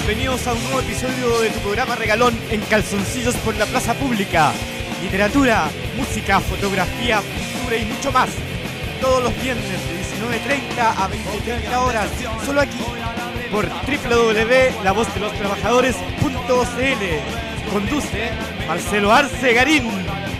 bienvenidos a un nuevo episodio de tu programa regalón en Calzoncillos por la Plaza Pública. Literatura, música, fotografía, cultura y mucho más. Todos los viernes de 19:30 a 20:30 horas, solo aquí, por www.lavozdelostrabajadores.cl. Conduce Marcelo Arce Garín.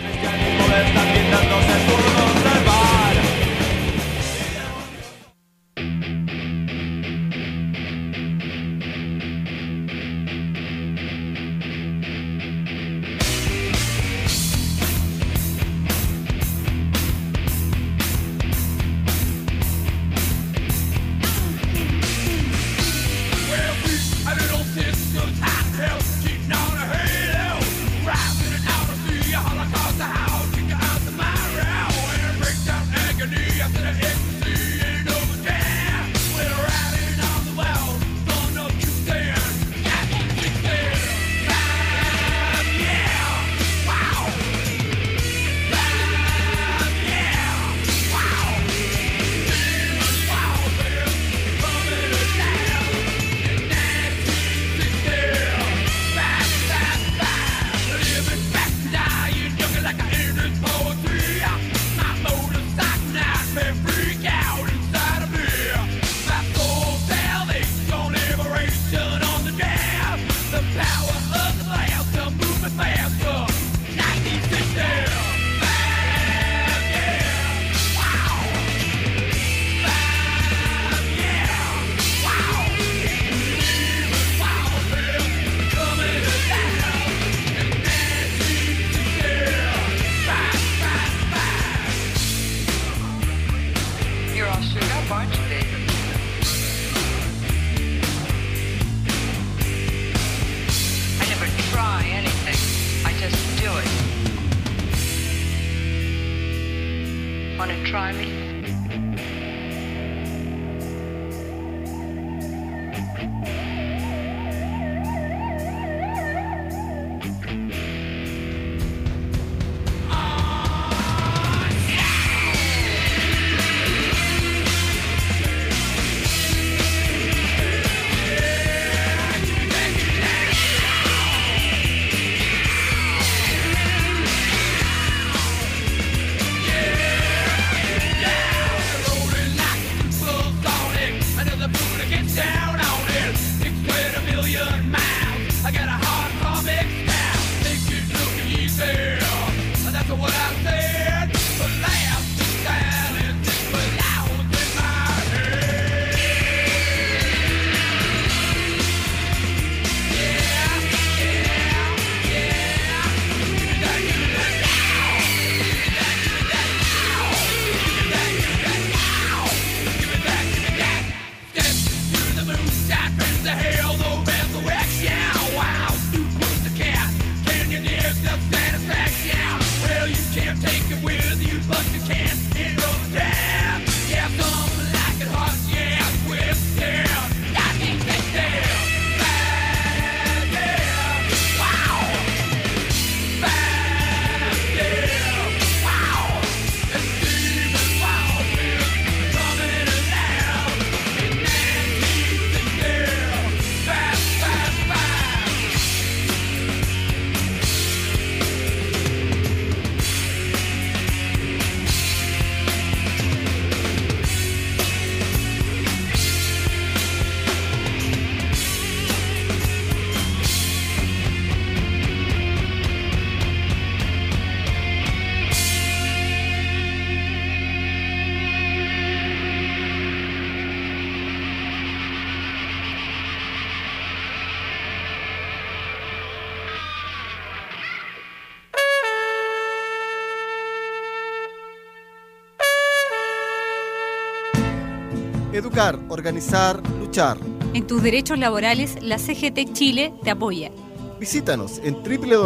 Educar, organizar, luchar. En tus derechos laborales, la CGT Chile te apoya. Visítanos en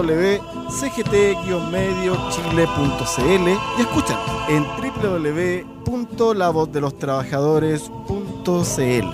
www.cgt-mediochile.cl y escúchanos en www.lavozdelostrabajadores.cl.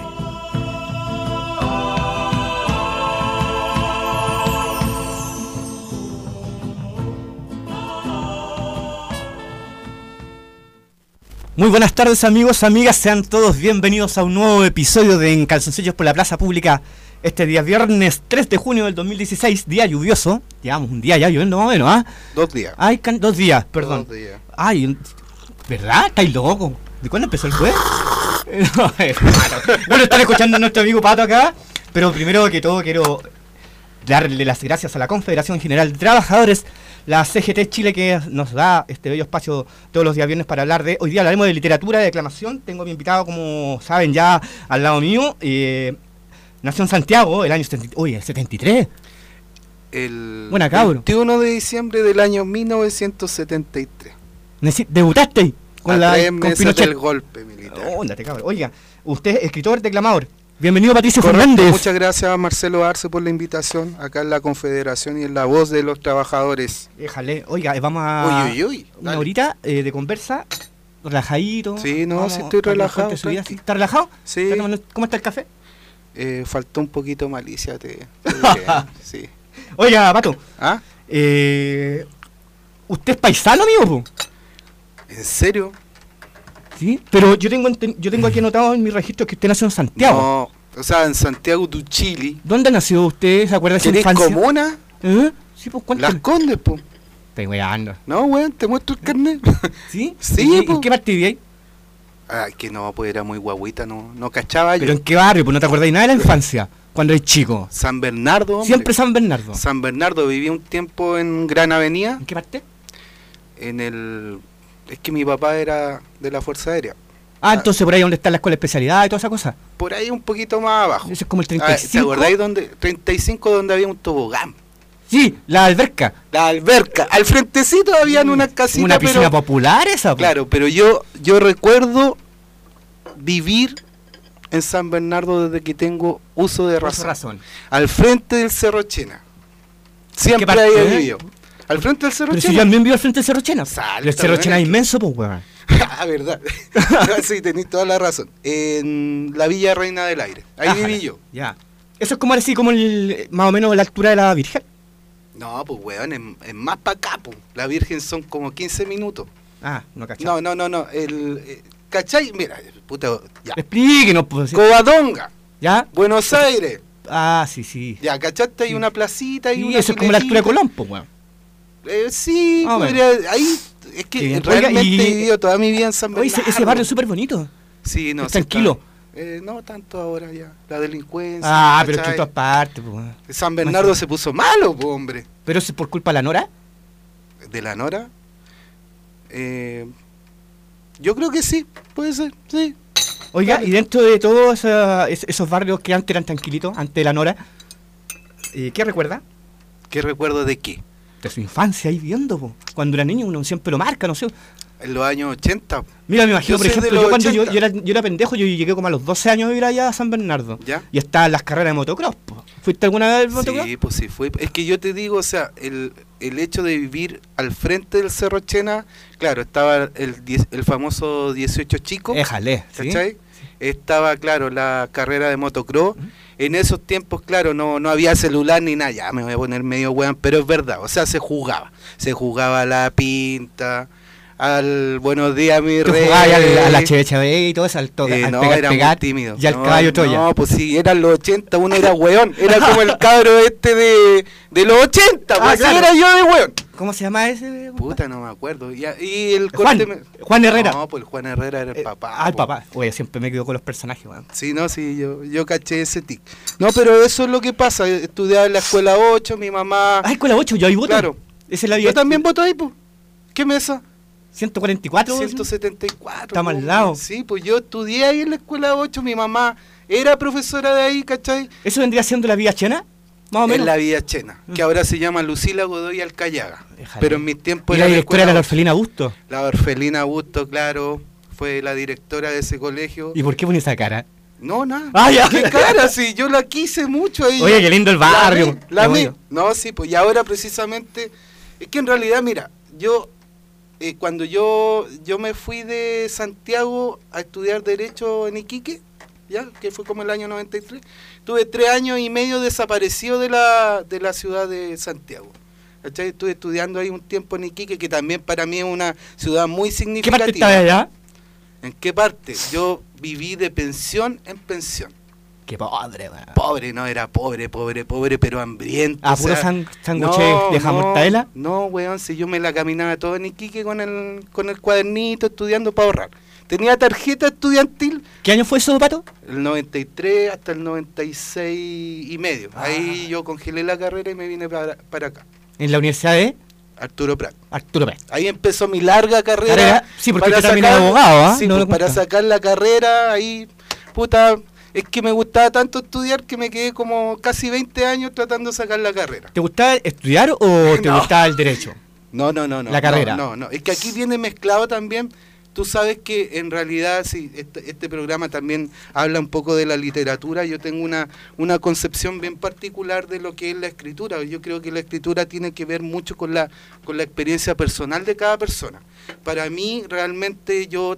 Muy buenas tardes, amigos, amigas, sean todos bienvenidos a un nuevo episodio de En Calzoncillos por la Plaza Pública, Este día viernes 3 de junio del 2016, día lluvioso. Llevamos un día ya lloviendo más o menos, ¿ah? 2 días. Ay, 2 días, perdón. 2 días. Ay, ¿verdad? ¿Estáis loco? ¿De cuándo empezó el jueves? No, bueno, están escuchando a nuestro amigo Pato acá, pero primero que todo quiero darle las gracias a la Confederación General de Trabajadores, la CGT Chile, que nos da este bello espacio todos los días viernes para hablar de... Hoy día hablaremos de literatura, de declamación. Tengo a mi invitado, como saben, ya al lado mío. Nació en Santiago el año 73. El Buena, cabro. 21 de diciembre del año 1973. ¿Debutaste con a 3 meses Pinochet? del golpe militar. Óndate, cabrón. Oiga, usted es escritor, declamador. Bienvenido, Patricio Correcto. Fernández. Muchas gracias a Marcelo Arce por la invitación acá en la Confederación y en la voz de los trabajadores. Déjale. Oiga, vamos a Uy, una dale. horita de conversa, relajadito. Sí, no, Vamos sí estoy a que nos relajado, cuente su vida. tranqui. ¿Está relajado? Sí. ¿Cómo está el café? Faltó un poquito malicia, te diré. Sí. Oiga, Pato, ¿Ah? ¿usted es paisano, amigo? ¿En serio? Sí, pero yo tengo aquí anotado en mi registro que usted nació en Santiago. No, o sea, en Santiago du Chile. ¿Dónde nació usted? ¿Se acuerda de su ¿Querés infancia? comuna? ¿Eh? Sí, pues Las cuéntame. Condes, po. Estoy weando. No, weón, te muestro el carnet. ¿Sí? Sí, ¿Y po. en qué parte vivíais? Ah, que no, pues era muy guaguita, no cachaba yo. ¿Pero en qué barrio? Pues no te acordáis nada de la infancia, cuando eres chico. San Bernardo, hombre. Siempre San Bernardo. San Bernardo, viví un tiempo en Gran Avenida, ¿En qué parte? Es que mi papá era de la Fuerza Aérea. Entonces por ahí donde está la escuela de especialidad y toda esa cosa. Por ahí un poquito más abajo. Eso es como el ¿Te 35. acordáis donde 35 donde había un tobogán? Sí, la alberca. La alberca. Al frentecito habían unas casitas, Una piscina pero popular esa. po. claro, pero yo recuerdo vivir en San Bernardo desde que tengo uso de Por su razón. razón. Al frente del Cerro Chena. ¿Qué Siempre parte, ahí he eh? vivido. Al frente del Cerro Pero si Chena. yo también vivo al frente del Cerro Chena. Salta, El Cerro weón, Chena es es que- inmenso, pues, weón. Ah, verdad. Sí, tenéis toda la razón. En la Villa Reina del Aire. Ahí Ájala, viví yo. Ya. Eso es como así, como más o menos la altura de la Virgen. No, pues weón, es más para acá, pues. La Virgen son como 15 minutos. No cachaba. No. ¿Cachai? Mira, puta, ya. Explíquenos, pues. Covadonga, ¿Ya? Buenos Aires. Sí. Ya, ¿cachaste? Hay una placita y Sí, una eso es como la altura de pileta. Colón, pues, weón. Sí, Ah, bueno. podría, ahí es Qué que bien. realmente Oiga, he vivido toda mi vida en San Oye, Bernardo. ese barrio es súper bonito. Sí, no, es sí tranquilo. está. No tanto ahora ya. La delincuencia. Pero es que en ¿cachai? todas partes, pues, weón. San Bernardo se puso malo, po, hombre. Pero eso es por culpa de la Nora. ¿De la Nora? Yo creo que sí, puede ser, sí. Oiga, Dale. y dentro de todos esos barrios que antes eran tranquilitos, antes de la Nora, ¿qué recuerda? ¿Qué recuerdo de qué? De su infancia ahí viendo, po. Cuando era niño uno siempre lo marca, no sé. En los años 80, Mira, me imagino, Yo por soy de ejemplo, los yo cuando 80. yo era pendejo, yo llegué como a los 12 años a vivir allá a San Bernardo. ¿ya? Y estaban las carreras de motocross, po. ¿Fuiste alguna vez al motocross? Sí, pues sí fue. Es que yo te digo, o sea, el hecho de vivir al frente del Cerro Chena, claro, estaba el famoso 18 chico, Éjale, ¿sí? ¿cachai? Estaba, claro, la carrera de motocross. En esos tiempos, claro, no había celular ni nada, ya me voy a poner medio weón, pero es verdad, o sea, se jugaba a la pinta, al buenos días mi Tú rey. jugabas al HBHB y todo eso, al No, pegar, era muy pegar, tímido. y al caballo Troya. No, pues sí, eran los 80, uno era weón, era como el cabro este de los 80, pues claro. era yo de weón. ¿Cómo se llama ese? Puta, no me acuerdo. Y el Juan, corte Juan Herrera. No, pues el Juan Herrera era el papá. El po. papá. Oye, siempre me quedo con los personajes, weón. Sí, no, sí, yo caché ese tic. No, pero eso es lo que pasa. Estudiaba en la escuela 8, mi mamá. Con la 8, yo ahí voto. Claro. Esa es la Yo también voto ahí, pues. ¿Qué mesa? 144. 174. Estamos po, al lado. Sí, pues yo estudié ahí en la escuela 8, mi mamá era profesora de ahí, ¿cachai? ¿Eso vendría siendo la Vía Chena? Más o menos. En la Villa Chena, que ahora se llama Lucila Godoy Alcayaga. Déjale. Pero en mis tiempos ¿Y la era directora era la escuela orfelina Busto? La Orfelina Busto, claro, fue la directora de ese colegio. ¿Y por qué pone esa cara? No, nada. Ah, ya. ¿Qué cara? Sí, yo la quise mucho ahí. Oye, qué lindo el barrio. La Qué amé. bonito. No, sí, pues y ahora precisamente, es que en realidad, mira, yo, cuando yo me fui de Santiago a estudiar Derecho en Iquique, ya, que fue como el año 93, tuve 3 años y medio desaparecido de la ciudad de Santiago. ¿Cachai? Estuve estudiando ahí un tiempo en Iquique, que también para mí es una ciudad muy ¿Qué significativa. parte estaba allá? ¿En qué parte? Yo viví de pensión en pensión. Qué padre, weón. Pobre, no, era pobre, pero hambriento. ¿A puro sándwich de jamón mortadela? No, weón, si yo me la caminaba todo en Iquique con el cuadernito estudiando para ahorrar. Tenía tarjeta estudiantil. ¿Qué año fue eso, Pato? El 93 hasta el 96 y medio. Ahí yo congelé la carrera y me vine para acá. ¿En la Universidad de Arturo Prat. Arturo Prat. Ahí empezó mi larga carrera. Sí, porque usted también es abogado, ¿ah? Sí, no pues, para sacar la carrera, ahí, puta, es que me gustaba tanto estudiar que me quedé como casi 20 años tratando de sacar la carrera. ¿Te gustaba estudiar o te gustaba el derecho? No. La carrera. No. Es que aquí viene mezclado también. Tú sabes que en realidad, sí, este programa también habla un poco de la literatura. Yo tengo una concepción bien particular de lo que es la escritura. Yo creo que la escritura tiene que ver mucho con la experiencia personal de cada persona. Para mí, realmente, yo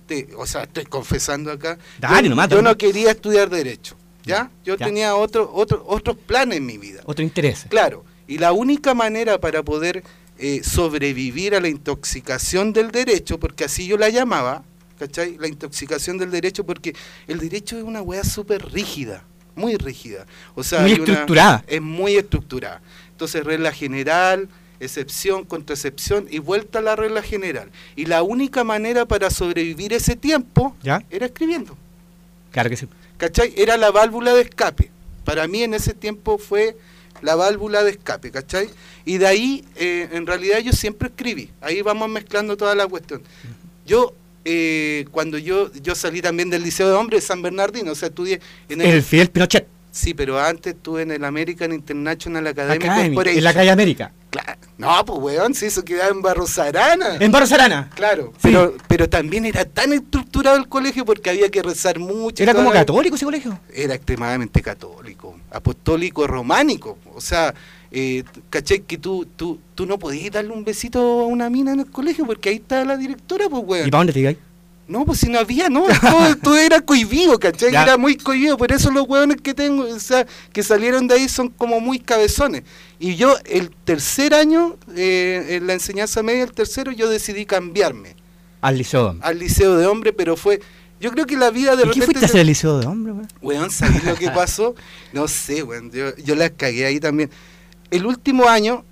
o sea, estoy confesando acá, Dale, yo no quería estudiar Derecho, ¿ya? Yo tenía otros planes en mi vida. Otro interés. Claro, y la única manera para poder sobrevivir a la intoxicación del derecho, porque así yo la llamaba, ¿cachai? La intoxicación del derecho, porque el derecho es una weá súper rígida, muy rígida. O sea, muy estructurada. Es muy estructurada. Entonces, regla general, excepción, contraexcepción y vuelta a la regla general. Y la única manera para sobrevivir ese tiempo era escribiendo. Claro que sí. ¿Cachai? Era la válvula de escape. Para mí en ese tiempo fue la válvula de escape, ¿cachai? Y de ahí, en realidad yo siempre escribí. Ahí vamos mezclando toda la cuestión. Yo, cuando yo salí también del Liceo de Hombres de San Bernardino, o sea, estudié en el Fidel Pinochet. Sí, pero antes estuve en el American International Academy Corporation. En la calle América. Claro. No, pues weón, si eso quedaba en Barros Arana. En Barros Arana. Claro, sí. pero también era tan estructurado el colegio porque había que rezar mucho. ¿Era como católico ese colegio? Era extremadamente católico, apostólico, románico. O sea, caché que tú no podías darle un besito a una mina en el colegio porque ahí está la directora, pues weón. ¿Y para dónde te ibas? No, pues si no había, no, todo era cohibido, ¿cachai? Ya. Era muy cohibido, por eso los hueones que tengo, o sea, que salieron de ahí son como muy cabezones. Y yo, el tercer año, en la enseñanza media, el tercero, yo decidí cambiarme. Al liceo de hombre. Al liceo de hombre, pero fue, yo creo que la vida de repente... ¿Qué fuiste a hacer el liceo de hombre, weón? Weón, ¿sabés lo que pasó? No sé, weón, yo la cagué ahí también. El último año,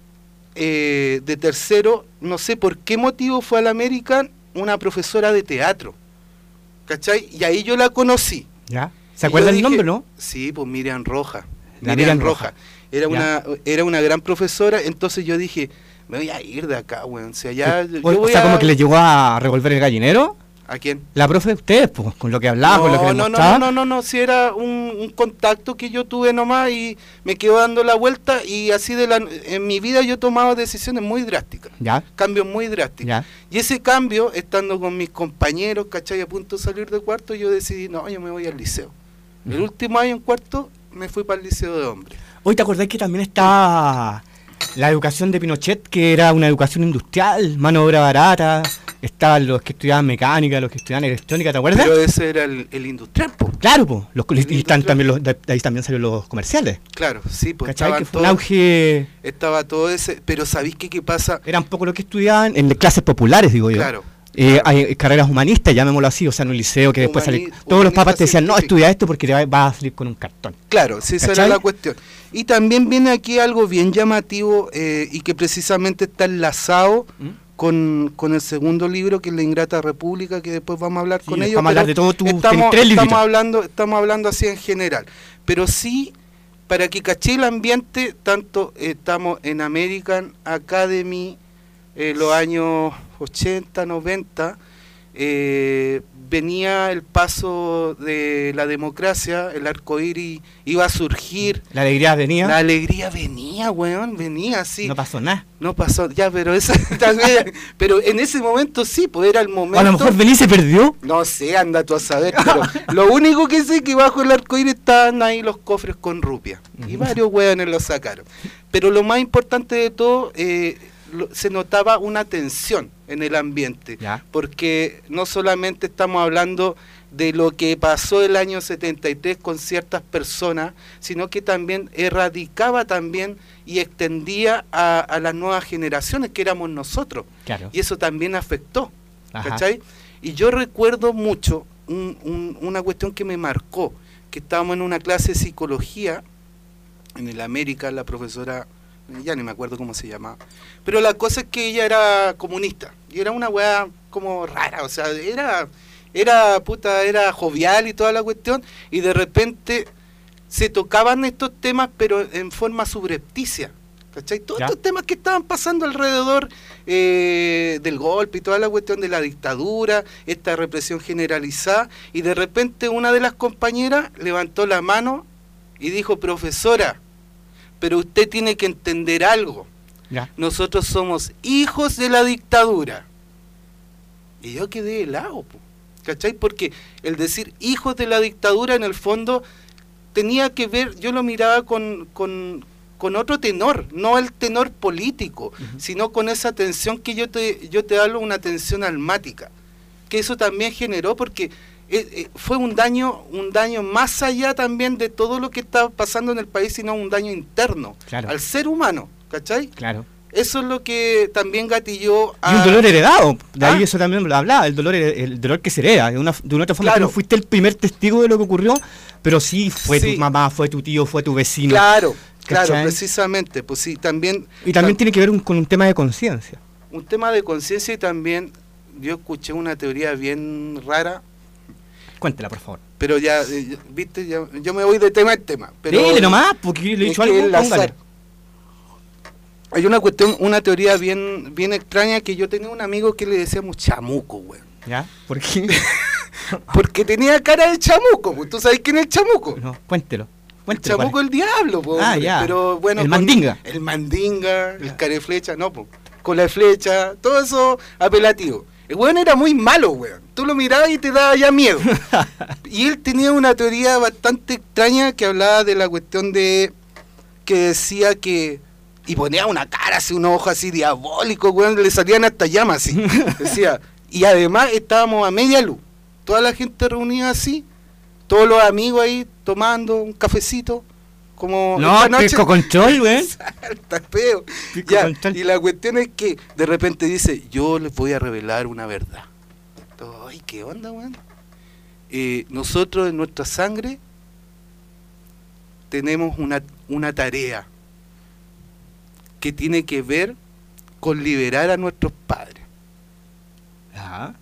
de tercero, no sé por qué motivo fue al American, una profesora de teatro, ¿cachai? Y ahí yo la conocí. ¿Ya? ¿Se acuerda el nombre, no? Sí, pues Miriam Roja. Miriam Roja. Era una gran profesora, entonces yo dije, me voy a ir de acá, weón. O sea, ya, o sea, como que le llegó a revolver el gallinero. ¿A quién? La profe de ustedes, pues, con lo que hablaba, con lo que le mostraba. No, si era un contacto que yo tuve nomás y me quedó dando la vuelta y así en mi vida yo he tomado decisiones muy drásticas. ¿Ya? Cambios muy drásticos. ¿Ya? Y ese cambio, estando con mis compañeros, ¿cachai? A punto de salir de cuarto, yo decidí, no, yo me voy al liceo. El último año en cuarto me fui para el liceo de hombres. Hoy te acordás que también está la educación de Pinochet, que era una educación industrial, mano de obra barata. Estaban los que estudiaban mecánica, los que estudiaban electrónica, ¿te acuerdas? Pero ese era el industrial, po. Claro, po. Y están también de ahí también salieron los comerciales. Claro, sí, pues. ¿Cachai? Que fue un auge. Estaba todo ese. Pero ¿sabéis qué pasa? Era un poco lo que estudiaban en clases populares, digo yo. Claro. Hay carreras humanistas, llamémoslo así, o sea, en un liceo que después sale. Todos los papás te decían, no, estudia esto porque te vas a salir con un cartón. Claro, sí, esa era la cuestión. Y también viene aquí algo bien llamativo y que precisamente está enlazado con el segundo libro, que es La Ingrata República, que después vamos a hablar con ellos. Vamos a hablar de todo estamos hablando así en general. Pero sí, para que caché el ambiente, tanto estamos en American Academy, los años 80, 90, venía el paso de la democracia, el arcoíris iba a surgir. La alegría venía. La alegría venía, weón, venía así. No pasó nada. No pasó, ya, pero esa también, pero en ese momento sí, pues era el momento. A lo mejor venía y se perdió. No sé, anda tú a saber, pero lo único que sé es que bajo el arcoíris estaban ahí los cofres con rupias. Y varios weones los sacaron. Pero lo más importante de todo, se notaba una tensión en el ambiente, porque no solamente estamos hablando de lo que pasó el año 73 con ciertas personas, sino que también erradicaba también y extendía a las nuevas generaciones que éramos nosotros. Claro. Y eso también afectó, ¿cachai? Y yo recuerdo mucho una cuestión que me marcó, que estábamos en una clase de psicología, en el América, la profesora, ya ni me acuerdo cómo se llamaba, pero la cosa es que ella era comunista, y era una weá como rara, o sea, era jovial y toda la cuestión, y de repente se tocaban estos temas, pero en forma subrepticia, ¿cachai? Todos estos temas que estaban pasando alrededor del golpe y toda la cuestión de la dictadura, esta represión generalizada, y de repente una de las compañeras levantó la mano y dijo: profesora, pero usted tiene que entender algo. Nosotros somos hijos de la dictadura. Y yo quedé helado, ¿cachai? Porque el decir hijos de la dictadura, en el fondo, tenía que ver, yo lo miraba con otro tenor, no el tenor político, sino con esa tensión que yo te hablo, una tensión almática, que eso también generó, porque fue un daño más allá también de todo lo que estaba pasando en el país, sino un daño interno al ser humano, ¿cachai? Claro. Eso es lo que también gatilló y un dolor heredado, de ahí eso también lo hablaba, el dolor que se hereda, de una otra forma. Claro. Que no fuiste el primer testigo de lo que ocurrió, pero sí fue tu mamá, fue tu tío, fue tu vecino. Claro, precisamente, pues sí, también... Y también tiene que ver con un tema de conciencia. Un tema de conciencia, y también yo escuché una teoría bien rara. Cuéntela, por favor. Pero ya, viste, yo me voy de tema en tema. Pero dile nomás, porque le he dicho algo, póngale. Hay una teoría bien extraña, que yo tenía un amigo que le decíamos chamuco, güey. ¿Ya? ¿Por qué? Porque tenía cara de chamuco, pues. ¿Tú sabes quién es el chamuco? No, cuéntelo. El chamuco es el diablo, pues. Ya. Pero bueno, el mandinga. El mandinga, el careflecha, no, pues. Con la flecha, todo eso apelativo. El weón era muy malo, weón. Tú lo mirabas y te daba ya miedo. Y él tenía una teoría bastante extraña que hablaba de la cuestión de... que decía que... y ponía una cara así, un ojo así diabólico, weón, le salían hasta llamas así. Decía, y además estábamos a media luz. Toda la gente reunida así, todos los amigos ahí tomando un cafecito. Como no, pisco con chol, weón. Está feo. Ya, y la cuestión es que de repente dice: yo les voy a revelar una verdad. Ay, ¿qué onda, weón? Nosotros en nuestra sangre tenemos una tarea que tiene que ver con liberar a nuestros padres. Ajá.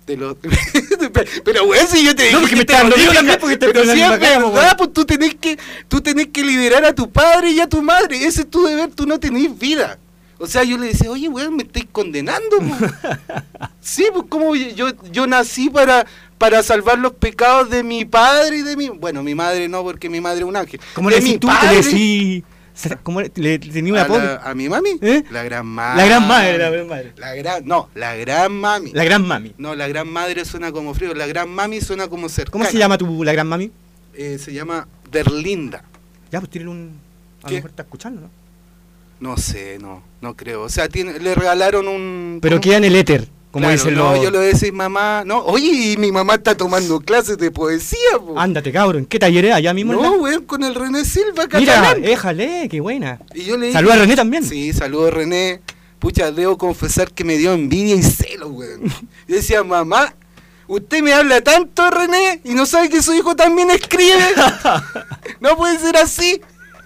Pero weón, si yo te dije, no, porque me estás hablando también, porque te pero si es verdad, pues tú tenés que liberar a tu padre y a tu madre. Ese es tu deber, tú no tenés vida. O sea, yo le decía: oye, weón, me estáis condenando, pues. Sí, pues como yo nací para salvar los pecados de mi padre y de mi... Bueno, mi madre no, porque mi madre es un ángel. ¿Cómo le decís tú? ¿Le decís? ¿Cómo le tenía una apodo? ¿A mi mami? La gran madre. La gran madre, la gran madre. La gran mami. La gran mami. No, la gran madre suena como frío, la gran mami suena como cercana. ¿Cómo se llama la gran mami? Se llama Derlinda. Ya, pues tiene un... A lo mejor está escuchando, ¿no? No sé, no creo. O sea, le regalaron un... Pero queda en el éter, como claro, dicen no, los... yo le decía: mamá, no, oye, y mi mamá está tomando clases de poesía, po. Ándate, cabrón, ¿qué taller es? ¿Allá mismo? No, weón, con el René Silva, catalán. Mira, déjale, qué buena. Y yo le dije... ¿Saluda a René también? Sí, saludo a René. Pucha, debo confesar que me dio envidia y celo, weón. Yo decía: mamá, usted me habla tanto, René, y no sabe que su hijo también escribe. No puede ser así.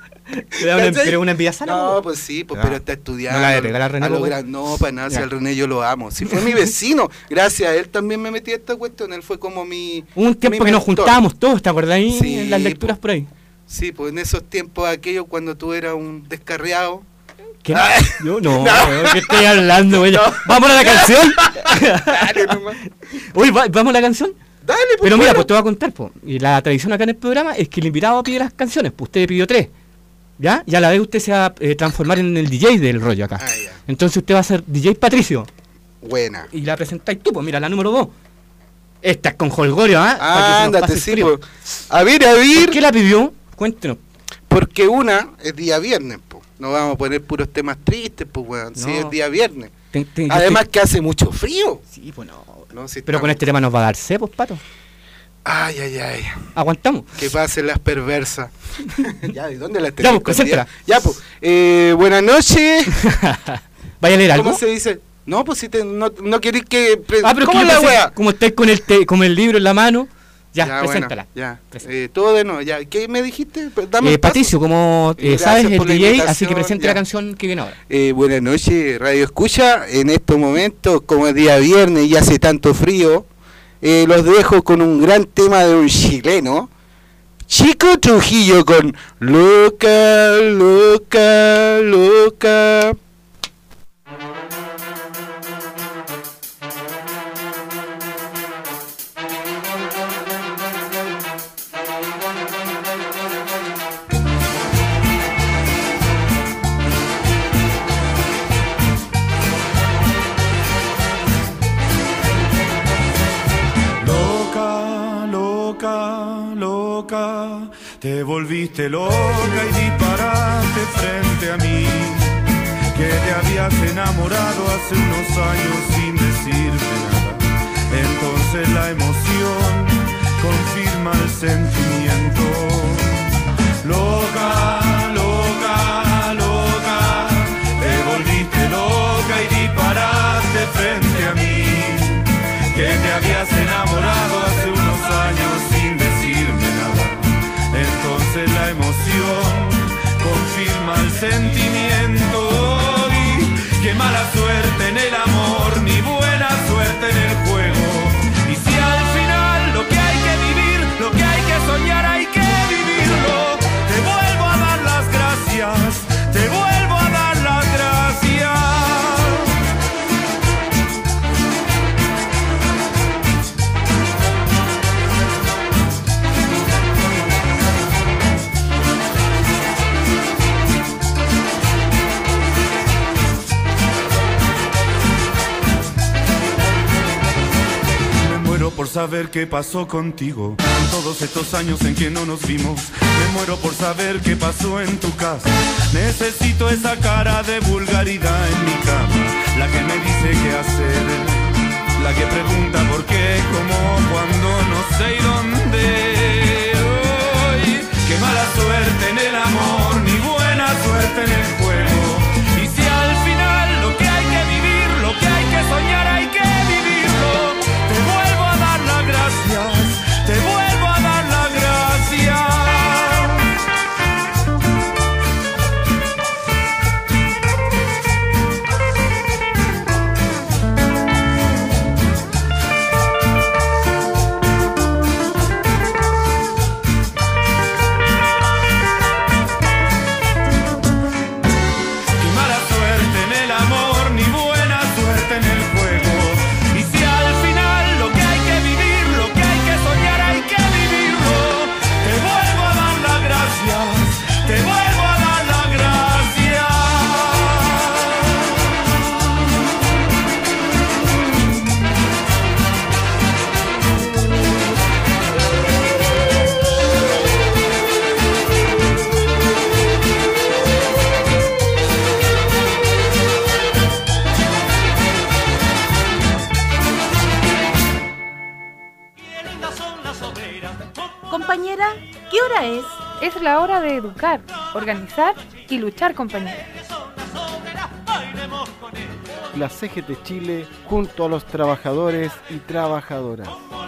Pero una envidia sana. No, pues sí, pues, pero está estudiando. No la de pegar a René. No, para nada, si al René yo lo amo. Si fue mi vecino, gracias a él también me metí a esta cuestión. Él fue como mi... Un tiempo que nos juntábamos todos, ¿te acordás ahí? Sí, en las lecturas por ahí. Sí, pues en esos tiempos aquellos, cuando tú eras un descarriado. ¿Qué? Yo no, ¿qué estoy hablando, güey? No. ¿Vamos a la canción? Dale nomás. Uy, ¿vamos a la canción? Dale, pues. Pero mira, pues te voy a contar, pues. Y la tradición acá en el programa es que el invitado pide las canciones, pues usted pidió 3. ¿Ya? Y a la vez usted se va a transformar en el DJ del rollo acá. Ya. Entonces usted va a ser DJ Patricio. Buena. Y la presentáis tú, pues mira, la número 2. Esta es con Holgorio, ¿ah? Ándate, sí, pues. A ver. ¿Por qué la pidió? Cuéntenos. Porque una es día viernes, pues. No vamos a poner puros temas tristes, pues, weón. No. Sí, es día viernes. Además que hace mucho frío. Sí, pues no. Si pero con este tema nos va a dar sed, pues, pato. Ay. Aguantamos. Que pasen las perversas. Ya, ¿de dónde las tenemos? Ya, pues. Buenas noches. ¿Vaya a leer algo? ¿Cómo se dice? No, pues si no queréis que... pero ¿cómo es la wea? Como estáis con el libro en la mano, Ya, preséntala. Bueno, ya. Todo de nuevo, ya. ¿Qué me dijiste? Dame Patricio, como Gracias sabes, el por la DJ, así invitación, que presente ya. la canción que viene ahora. Buenas noches, Radio Escucha. En estos momentos, como es día viernes y hace tanto frío, los dejo con un gran tema de un chileno, Chico Trujillo, con Loca, Loca, Loca. Te volviste loca y disparaste frente a mí, que te habías enamorado hace unos años sin decirme nada. Entonces la emoción confirma el sentimiento. Loca, loca, loca, te volviste loca y disparaste frente a mí, que te habías enamorado hace unos años sin decirme nada. Entonces la emoción confirma el sentimiento. Y qué mala suerte en el amor, ni buena suerte en el juego. Y si al final lo que hay que vivir, lo que hay que soñar, hay que vivirlo. Te vuelvo a dar las gracias, te vuelvo a dar las gracias. Por saber qué pasó contigo en todos estos años en que no nos vimos. Me muero por saber qué pasó en tu casa. Necesito esa cara de vulgaridad en mi cama, la que me dice qué hacer, la que pregunta por qué, cómo, cuándo, no sé y dónde. Hoy, qué mala suerte en el amor, ni buena suerte en el juego. Y si al final lo que hay que vivir, lo que hay que soñar, hay que vivirlo. Te vuelvo a dar las gracias, te vuelvo a dar las gracias. Qué mala suerte en el amor, ni buena suerte en el juego. Y si al final lo que hay que vivir, lo que hay que soñar, hay que vivirlo. Te vuelvo a dar las gracias, te vuelvo a dar las gracias. Compañera, ¿qué hora es? Es la hora de educar, organizar y luchar, compañera. La CGT Chile junto a los trabajadores y trabajadoras.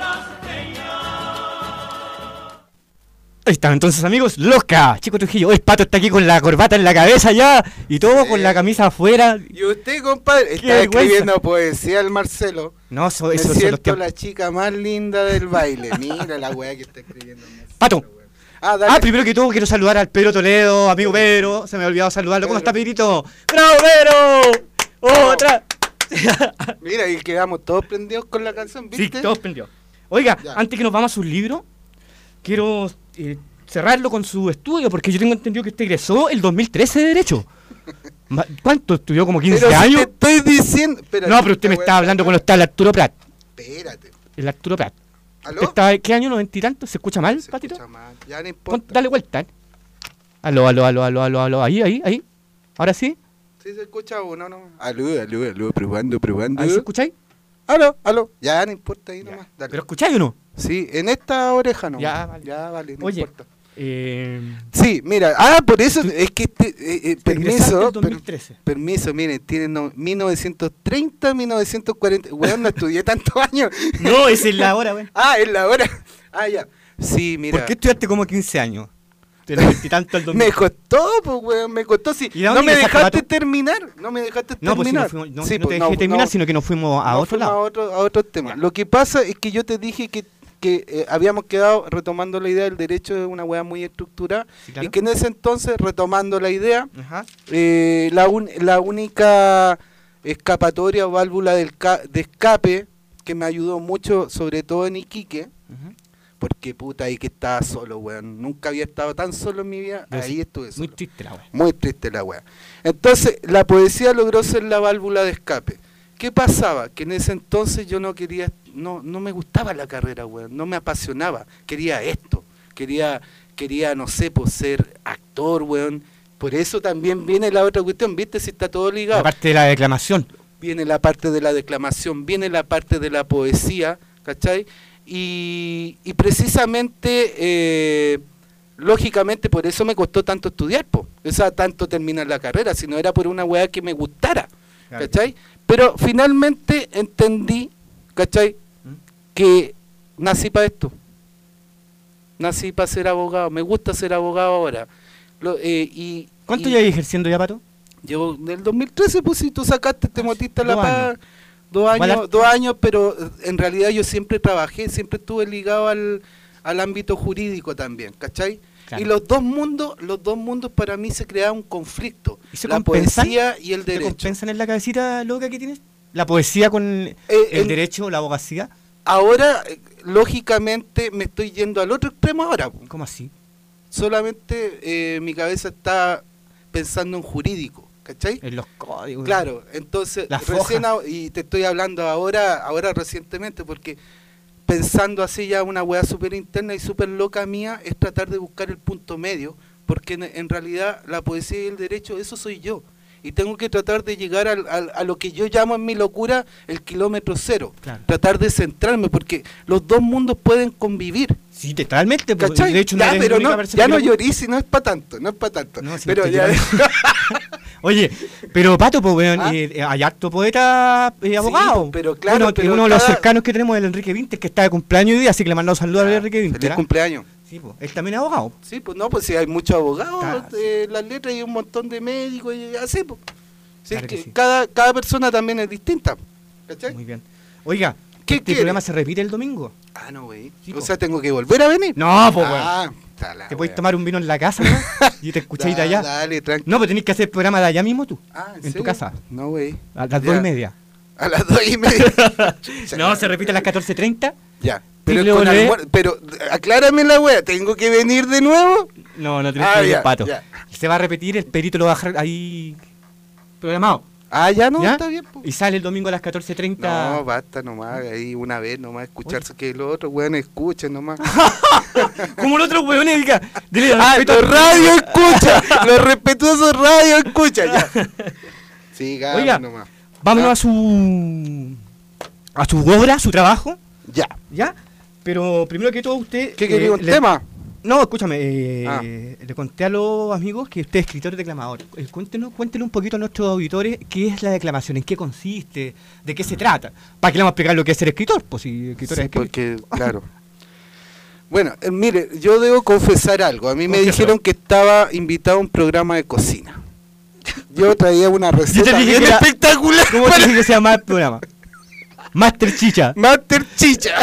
Ahí está, entonces amigos, Loca, Chico Trujillo. El Pato está aquí con la corbata en la cabeza ya y todo con la camisa afuera. Y usted, compadre, está vergüenza. escribiendo poesía al Marcelo. No, eso Me son los siento tiempos. la chica más linda del baile. Mira la weá que está escribiendo el Marcelo, Pato. weón. Dale. Primero que todo quiero saludar al Pedro Toledo, amigo Pedro. Se me ha olvidado saludarlo. ¿Cómo está, Pedrito? ¡Bravo, Pedro! ¡Otra! Mira, y quedamos todos prendidos con la canción, Sí, ¿viste? todos prendió. Oiga, Ya. antes que nos vamos a sus libros, quiero cerrarlo con su estudio, porque yo tengo entendido que usted egresó el 2013 de Derecho. ¿Cuánto estudió? ¿Como 15 Pero si años? te estoy diciendo... Espérate, No, pero usted me esta está weá hablando está- cuando está el Arturo Prat. Espérate. El Arturo Prat. ¿Aló? ¿Usted está, ¿qué año? ¿90 y tanto? ¿Se escucha mal, Se Patito? escucha mal, ya no importa. Dale vuelta. Aló. Ahí. ¿Ahora sí? Sí se escucha uno, ¿no? Aló, probando. ¿Ahí se escucháis? Aló. Ya no importa ahí nomás. Dale. ¿Pero escucháis o no? Sí, en esta oreja no. Ya, vale. no Oye, importa. Sí, mira, por eso es que permiso, 2013. permiso, miren, tienen 1930, 1940, weón, no estudié tantos años. No, esa es la hora, weón. Es la hora. Ya. Sí, mira. ¿Por qué estudiaste como 15 años? De los 20 y tanto al 2000. Me costó, pues, weón, me costó. Sí. ¿Y de dónde No me ingresaste, dejaste Pato? terminar, no me dejaste No, pues si terminar. no, fuimos, Sí, no pues, te dejé terminar, sino que nos fuimos a no, otro fuimos lado. a otro tema. Ya. Lo que pasa es que yo te dije que habíamos quedado retomando la idea del derecho de una weá muy estructurada, Sí, claro. y que en ese entonces, retomando la idea, Ajá. la única escapatoria o válvula de escape que me ayudó mucho, sobre todo en Iquique, Ujú. porque puta, ahí que estaba solo, weón. Nunca había estado tan solo en mi vida, Debe ahí ser estuve Muy solo. triste la wea. Muy triste la weá. Entonces, la poesía logró ser la válvula de escape. ¿Qué pasaba? Que en ese entonces yo no quería, no me gustaba la carrera, weón. No me apasionaba. Quería esto. Quería no sé, pues ser actor, weón. Por eso también viene la otra cuestión, ¿viste? Si está todo ligado. Aparte de la declamación. Viene la parte de la declamación, viene la parte de la poesía, ¿cachai? Y precisamente, lógicamente, por eso me costó tanto estudiar, po. O sea, tanto terminar la carrera, si no era por una weá que me gustara, Claro. ¿cachai? Pero finalmente entendí, ¿cachai? Que nací para esto. Nací para ser abogado, me gusta ser abogado ahora. ¿Cuánto llevas ejerciendo ya, Pato? Llevo del 2013, pues si tú sacaste este motista La 2 Paz, años. 2 Igual años, harto. 2 años, pero en realidad yo siempre trabajé, siempre estuve ligado al ámbito jurídico también, ¿cachai? Claro. Y los dos mundos para mí se creaba un conflicto, ¿Y se la compensan? poesía y el ¿Te derecho. compensan en la cabecita loca que tienes? ¿La poesía con el derecho o la abogacía? Ahora, lógicamente, me estoy yendo al otro extremo ahora. Po. ¿Cómo así? Solamente mi cabeza está pensando en jurídico, ¿cachai? En los códigos. Claro, entonces Las recién fojas. y te estoy hablando ahora recientemente, porque pensando así ya una weá súper interna y súper loca mía es tratar de buscar el punto medio, porque en realidad la poesía y el derecho, eso soy yo. Y tengo que tratar de llegar a lo que yo llamo en mi locura el kilómetro cero. Claro. Tratar de centrarme, porque los dos mundos pueden convivir. Sí, totalmente. Porque ¿Cachai? de hecho, Ya, eres pero la única no, persona ya que no lo- llorí si no es para tanto, no es para tanto. No, si pero no ya, estoy Oye, pero Pato, pues, weón, ¿Ah? hay harto poeta abogado. pues, pero claro, Bueno, pero uno de los cada- cercanos que tenemos es el Enrique Vintes, que está de cumpleaños hoy día, así que le mandamos saludos al Enrique Vintes. feliz ¿ah? cumpleaños. Sí, pues, él también es abogado. Sí, pues no, pues si hay muchos abogados, Claro, las letras y un montón de médicos y así, pues. Sí, Claro que que sí. cada persona también es distinta, ¿cachai? Muy bien. Oiga, ¿Qué ¿este quiere? programa se repite el domingo? Ah, no, güey. Sí, O po. sea, tengo que volver a venir. No, pues, weón. Ah, está la Te podéis wea. tomar un vino en la casa, ¿no? Y te escucháis de allá. Dale, tranquilo. No, pues tenéis que hacer el programa de allá mismo tú. Ah, en serio? tu casa. No, güey. A las Ya. 2:30. A las 2:30. No, se repite a las 14:30. Ya. Pero, Triple con W. pero aclárame la wea, ¿tengo que venir de nuevo? No, no tienes Ah, que venir, ya, Pato. ya. Se va a repetir, el perito lo va a dejar ahí programado. Ah, ya no, ¿Ya? está bien. Po. Y sale el domingo a las 14:30. No, basta nomás, ahí una vez nomás, escucharse que los otros weones escuchen nomás. Como los otros huevones, diga. Dile Ah, respeto los a- radio escucha, los respetuosos radio escucha, ya. Siga Oiga, nomás. vámonos Ah. a su obra, a su trabajo, Ya. ¿ya? Pero primero que todo usted... ¿Qué quería un le- tema? No, escúchame, le conté a los amigos que usted es escritor y declamador. Cuéntenos un poquito a nuestros auditores qué es la declamación, en qué consiste, de qué se trata. ¿Para qué le vamos a explicar lo que es ser escritor? Pues si escritor Sí, es escritor. porque, claro. Bueno, mire, yo debo confesar algo. A mí me Confiésalo. dijeron que estaba invitado a un programa de cocina. Yo traía una receta dije bien que era- espectacular. ¿Cómo te dije que se llama el programa? Master Chicha. Master Chicha.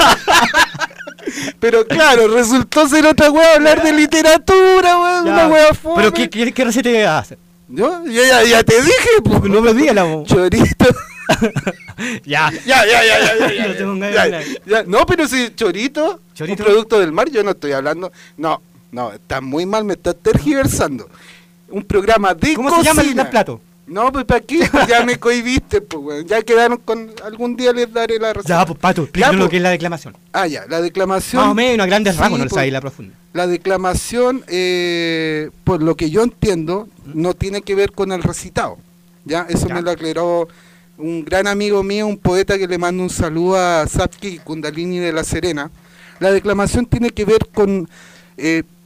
Pero claro, resultó ser otra wea, hablar de literatura, weón, una Ya, wea fome. pero ¿qué receta vas a hacer? Yo ya te dije, pues. No me digas la voz. Chorito. Ya. Ya. No te pongas Ya, hablar. ya. No, pero si chorito, Chorito. un producto del mar, yo no estoy hablando. No, está muy mal, me estás tergiversando. Un programa de ¿Cómo cocina. se llama el plato? No, pues ¿para qué? Pues ya me cohibiste, pues, weón. Ya quedaron con... Algún día les daré la receta. Ya, pues Pato, explícanos Ya, lo pues. que es la declamación. Ah, ya, la declamación... Más o menos, a grandes Sí, rasgos, no lo pues. sabéis la profunda. La declamación, por lo que yo entiendo, no tiene que ver con el recitado. ¿Ya? Eso Ya. me lo aclaró un gran amigo mío, un poeta que le mando un saludo a Sapki Kundalini de La Serena. La declamación tiene que ver con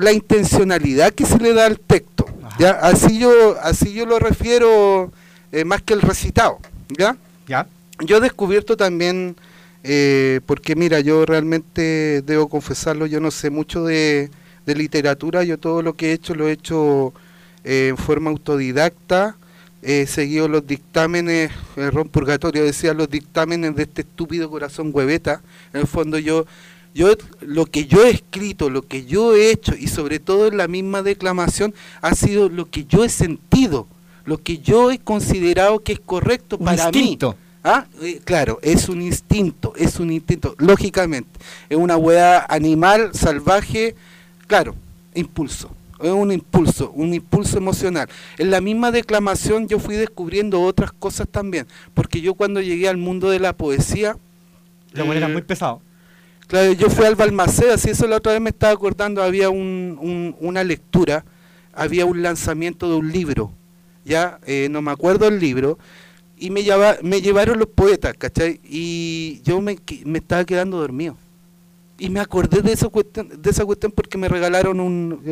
la intencionalidad que se le da al texto. ¿Ya? Así yo lo refiero, más que el recitado. ¿Ya? ¿Ya? Yo he descubierto también, porque mira, yo realmente debo confesarlo, yo no sé mucho de literatura, yo todo lo que he hecho lo he hecho en forma autodidacta, he seguido los dictámenes, Ron Purgatorio decía, los dictámenes de este estúpido corazón hueveta. En el fondo yo lo que yo he escrito, lo que yo he hecho, y sobre todo en la misma declamación, ha sido lo que yo he sentido, lo que yo he considerado que es correcto para instinto. mí. ¿Ah? Claro, es un instinto, lógicamente. Es una hueá animal, salvaje, claro, impulso. Es un impulso emocional. En la misma declamación yo fui descubriendo otras cosas también, porque yo cuando llegué al mundo de la poesía... La buena era muy pesado. Claro, yo fui al Balmaceda, si eso la otra vez me estaba acordando, había una lectura, había un lanzamiento de un libro, ya, no me acuerdo el libro, y me llevaron los poetas, ¿cachai? Y yo me estaba quedando dormido. Y me acordé de esa cuestión porque me regalaron un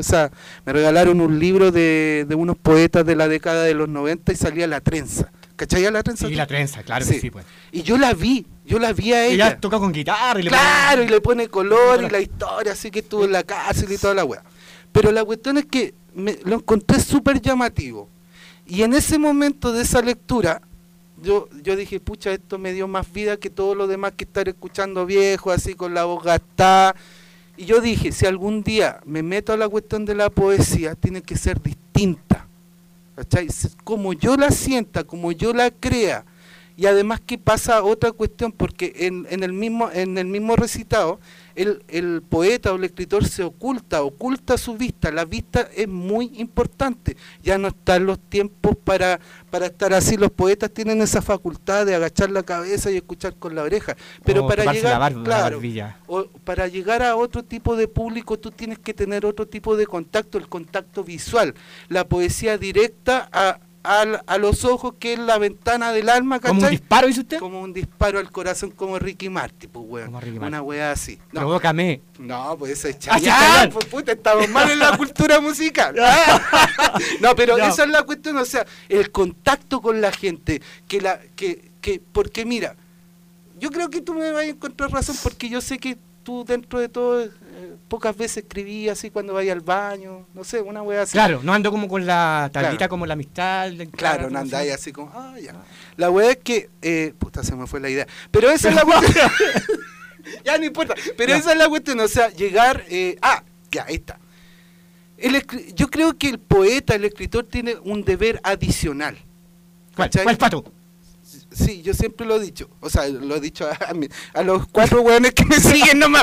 libro de unos poetas de la década de los 90 y salía La Trenza. ¿Cachai a La Trenza? Sí, La Trenza, claro que sí, pues. Y yo la vi a ella. Ella toca con guitarra y le claro, y le pone color y la historia, así que estuvo en la cárcel y toda la weá. Pero la cuestión es que lo encontré súper llamativo. Y en ese momento de esa lectura, yo dije, pucha, esto me dio más vida que todo lo demás que estar escuchando viejo, así con la voz gastada. Y yo dije, si algún día me meto a la cuestión de la poesía, tiene que ser distinta, ¿cachai? Como yo la sienta, como yo la crea. Y además que pasa otra cuestión, porque en el mismo recitado, el poeta o el escritor se oculta su vista. La vista es muy importante. Ya no están los tiempos para estar así. Los poetas tienen esa facultad de agachar la cabeza y escuchar con la oreja. Pero para llegar a otro tipo de público, tú tienes que tener otro tipo de contacto, el contacto visual. La poesía directa a los ojos, que es la ventana del alma, ¿cachai? ¿Como un disparo, dice usted? Como un disparo al corazón, como Ricky Martin, pues, weón. Una weá así. No. Provócame. No, pues esa es Chayanne, pues, puta, estamos mal en la cultura musical. No, pero esa es la cuestión, o sea, el contacto con la gente, porque mira, yo creo que tú me vas a encontrar razón, porque yo sé que tú dentro de todo pocas veces escribías así cuando vayas al baño, no sé, una wea así. Claro, no ando como con la tablita, claro, como la amistad. Claro, no andáis así como, ya. La wea es que, puta, se me fue la idea. Pero esa es la cuestión. Ya no importa, pero esa es la cuestión, o sea, llegar, ya, ahí está. Yo creo que el poeta, el escritor, tiene un deber adicional. ¿Cuál, Pato? Sí, yo siempre lo he dicho, o sea, lo he dicho a los 4 hueones que me siguen nomás.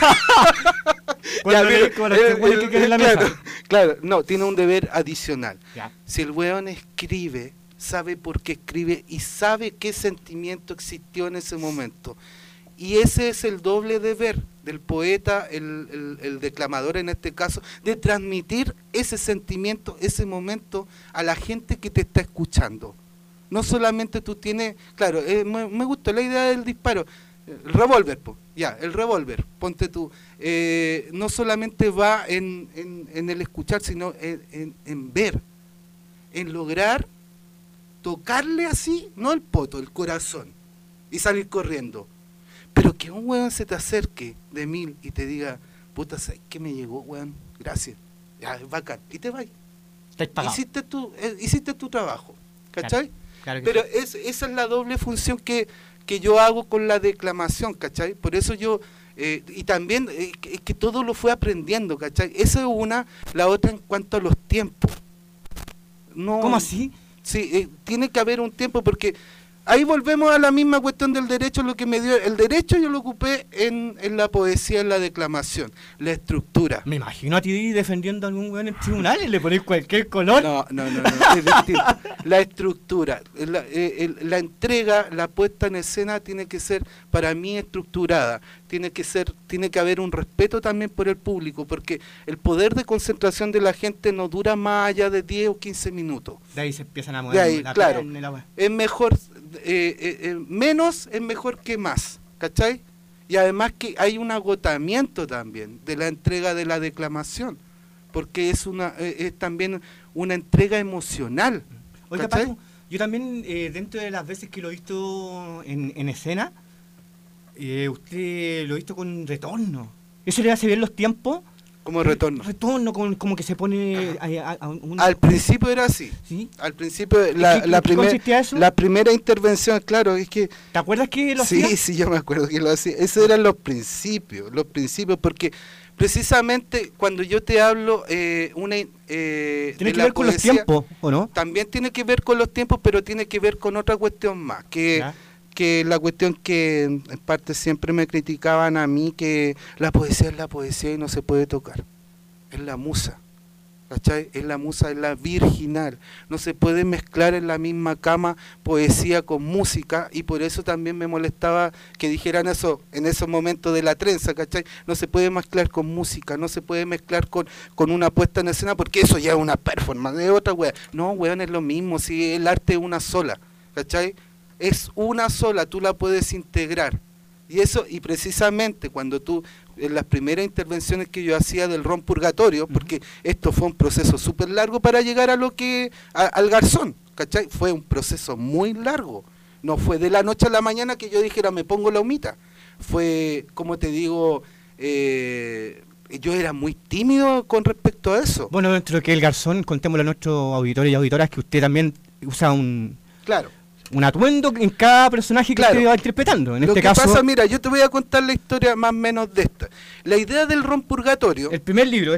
Claro, no, tiene un deber adicional. Ya. Si el hueón escribe, sabe por qué escribe y sabe qué sentimiento existió en ese momento. Y ese es el doble deber del poeta, el declamador en este caso, de transmitir ese sentimiento, ese momento a la gente que te está escuchando. No solamente tú tienes, claro, me gustó la idea del disparo, el revólver, el revólver, ponte tú, no solamente va en el escuchar, sino en ver, en lograr tocarle así, no el poto, el corazón, y salir corriendo. Pero que un weón se te acerque de 1000 y te diga, puta, ¿sabes qué me llegó, weón? Gracias, ya, es bacán, y te vas. Hiciste tu trabajo, ¿cachai? Claro pero esa es la doble función que yo hago con la declamación, ¿cachai? Por eso yo, y también que todo lo fue aprendiendo, ¿cachai? Esa es una, la otra en cuanto a los tiempos. No, ¿cómo así? Sí, tiene que haber un tiempo, porque ahí volvemos a la misma cuestión del derecho. Lo que me dio el derecho yo lo ocupé en la poesía, en la declamación, la estructura. Me imagino a ti defendiendo a algún weón en tribunales, le ponéis cualquier color. No, es distinto. La estructura, la entrega, la puesta en escena tiene que ser para mí estructurada. Tiene que haber un respeto también por el público, porque el poder de concentración de la gente no dura más allá de 10 o 15 minutos. De ahí se empiezan a mover. De ahí, claro, es mejor, menos es mejor que más, ¿cachai? Y además que hay un agotamiento también de la entrega de la declamación. porque es también una entrega emocional. Oiga, ¿cachai? Pato, yo también, dentro de las veces que lo he visto en escena, usted lo he visto con retorno. ¿Eso le hace bien los tiempos? Como retorno. Retorno, como que se pone... Al principio era así. ¿Sí? Al principio, ¿Qué consistía eso? la primera intervención, claro, es que... ¿Te acuerdas que lo hacía? Sí, yo me acuerdo que lo hacía. Esos eran los principios, porque precisamente cuando yo te hablo... tiene que ver con los tiempos, ¿o no? También tiene que ver con los tiempos, pero tiene que ver con otra cuestión más, que la cuestión que en parte siempre me criticaban a mí, que la poesía es la poesía y no se puede tocar. Es la musa, ¿cachai? Es la musa, es la virginal. No se puede mezclar en la misma cama poesía con música, y por eso también me molestaba que dijeran eso en esos momentos de la trenza, ¿cachai? No se puede mezclar con música, no se puede mezclar con una puesta en escena, porque eso ya es una performance, es otra wea. No, weón, es lo mismo, si el arte es una sola, ¿cachai? Es una sola, tú la puedes integrar. Y precisamente cuando tú, en las primeras intervenciones que yo hacía del ron purgatorio, porque esto fue un proceso súper largo para llegar al garzón, ¿cachai? Fue un proceso muy largo. No fue de la noche a la mañana que yo dijera me pongo la humita. Fue, como te digo, yo era muy tímido con respecto a eso. Bueno, dentro de lo que es el garzón, contémosle a nuestros auditores y auditoras que usted también usa Claro. Un atuendo en cada personaje que usted va interpretando. En este caso, pasa, mira, yo te voy a contar la historia más o menos de esta. La idea del ron purgatorio... El primer libro.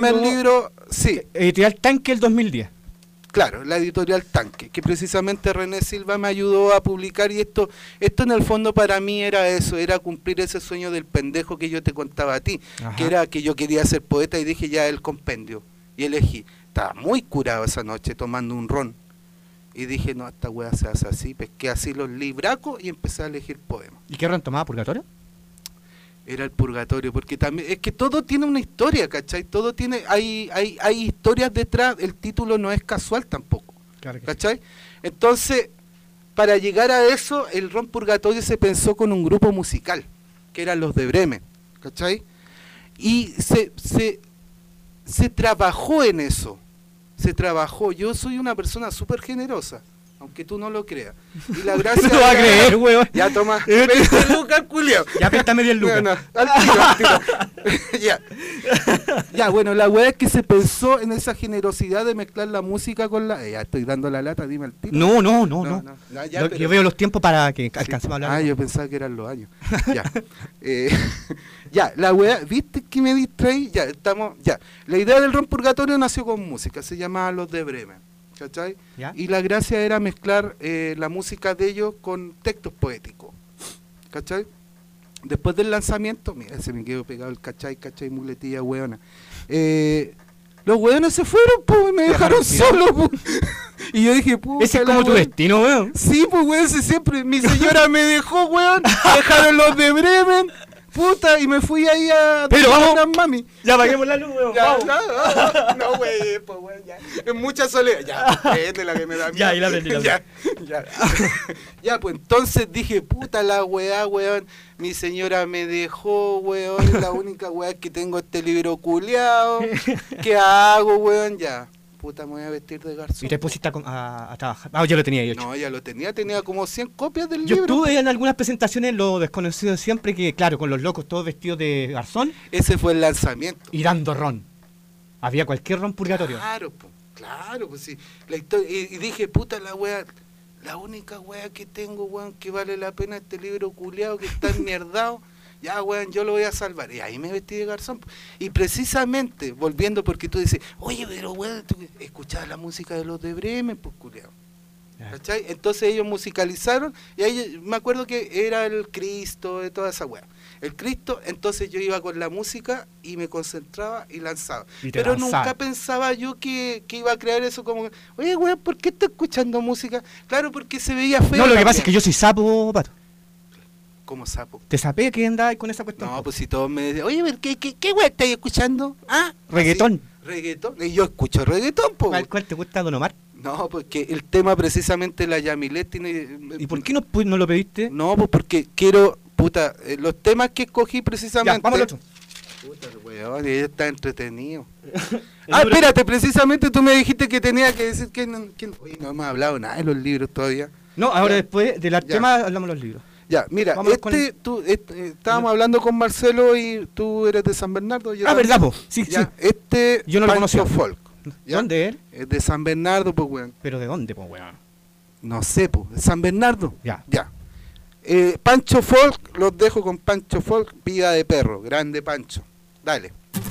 Sí. Editorial Tanque, el 2010. Claro, la editorial Tanque, que precisamente René Silva me ayudó a publicar, y esto en el fondo para mí era eso, era cumplir ese sueño del pendejo que yo te contaba a ti, que era que yo quería ser poeta, y dije ya el compendio, y elegí. Estaba muy curado esa noche tomando un ron. Y dije, no, esta weá se hace así, pesqué así los libracos y empecé a elegir poemas. ¿Y qué ron tomaba? ¿Purgatorio? Era el purgatorio, porque también, es que todo tiene una historia, ¿cachai? Todo tiene, hay historias detrás, el título no es casual tampoco, claro, ¿cachai? Entonces, para llegar a eso, el ron purgatorio se pensó con un grupo musical, que eran los de Bremen, ¿cachai? Y se trabajó en eso. Se trabajó. Yo soy una persona súper generosa, aunque tú no lo creas. Y la gracia... No va a creer, weón. Ya, toma. 20 lucas, culiao. Ya, préstame 10 lucas. No, al tiro. Ya, bueno, la weá es que se pensó en esa generosidad de mezclar la música con la... Ya estoy dando la lata, dime al tiro. No. Ya, yo veo los tiempos para que alcancemos a hablar. Ah, yo pensaba que eran los años. Ya. Ya, la weá, ¿viste que me distraí? Ya, estamos, ya. La idea del ron purgatorio nació con música, se llamaba Los de Bremen, ¿cachai? ¿Ya? Y la gracia era mezclar la música de ellos con textos poéticos, ¿cachai? Después del lanzamiento, mira, se me quedó pegado el cachai, muletilla, weona. Los weones se fueron, pues, me dejaron solo, pues. Y yo dije, puta. Ese es como tu destino, weón. Sí, pues, weón, siempre, mi señora me dejó, weón, dejaron Los de Bremen. Puta, y me fui ahí a... Pero vamos, mami. Ya apaguemos la luz, weón. Ya, no, güey, pues, güey, ya. Es mucha soledad. Ya, es la que me da miedo. Ya, y la prendí. Ya, pues entonces dije, puta la weá, weón. Mi señora me dejó, weón. La única weá que tengo este libro culeado. ¿Qué hago, weón? Ya. Puta, me voy a vestir de garzón. ¿Y te pusiste a trabajar? Ah, ya lo tenía hecho. No, ya lo tenía como 100 copias del libro. Yo estuve en algunas presentaciones Lo Desconocido Siempre, que claro, con los locos todos vestidos de garzón. Ese fue el lanzamiento. Y dando ron. Había cualquier ron purgatorio. Claro, pues sí. La historia, y dije, puta la wea, la única wea que tengo, weón, que vale la pena este libro culeado que está enmierdado. Ya, weón, yo lo voy a salvar. Y ahí me vestí de garzón. Y precisamente, volviendo, porque tú dices, oye, pero weón, tú escuchabas la música de Los de Bremen, pues, culiao. ¿Cachai? Entonces ellos musicalizaron, y ahí me acuerdo que era el Cristo, de toda esa weá. El Cristo, entonces yo iba con la música y me concentraba y lanzaba. Pero nunca pensaba yo que iba a crear eso como, oye, weón, ¿por qué estás escuchando música? Claro, porque se veía feo. No, lo que pasa es que yo soy sapo, Pato. Como sapo. ¿Te sapé que andabas con esa cuestión? No, pues si todos me decían, oye, ¿qué weá estáis escuchando? ¿Ah? Reggaetón. Reggaetón. Y yo escucho reggaetón, po. ¿Cuál te gusta, Don Omar? No, porque el tema precisamente la Yamilet tiene... ¿Y por qué no lo pediste? No, pues porque quiero, puta, los temas que escogí precisamente... Ya, vamos al otro. Puta, weón, está entretenido. Espérate, precisamente tú me dijiste que tenía que decir que oye, no hemos hablado nada de los libros todavía. No, ahora Ya. después del tema hablamos de los libros. Ya, mira, Vámonos con estábamos hablando con Marcelo y tú eres de San Bernardo. Yo también. ¿Verdad, po? Sí, Ya, sí. Yo no lo Pancho conocía. Folk. ¿Ya? ¿Dónde él? Es de San Bernardo, pues, weón. ¿Pero de dónde, po, weón? No sé, pues, de San Bernardo. Ya. Ya. Pancho Folk, los dejo con Pancho Folk, Vida de Perro, grande Pancho. Dale.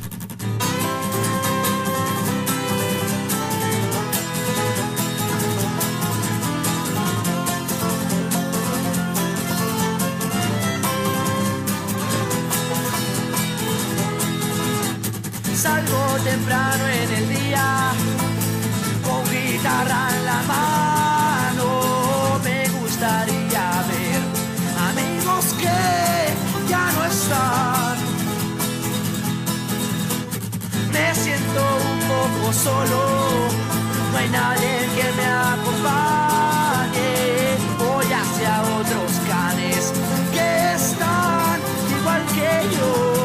Salgo temprano en el día, con guitarra en la mano. Me gustaría ver amigos que ya no están. Me siento un poco solo, no hay nadie que me acompañe. Voy hacia otros canes que están igual que yo.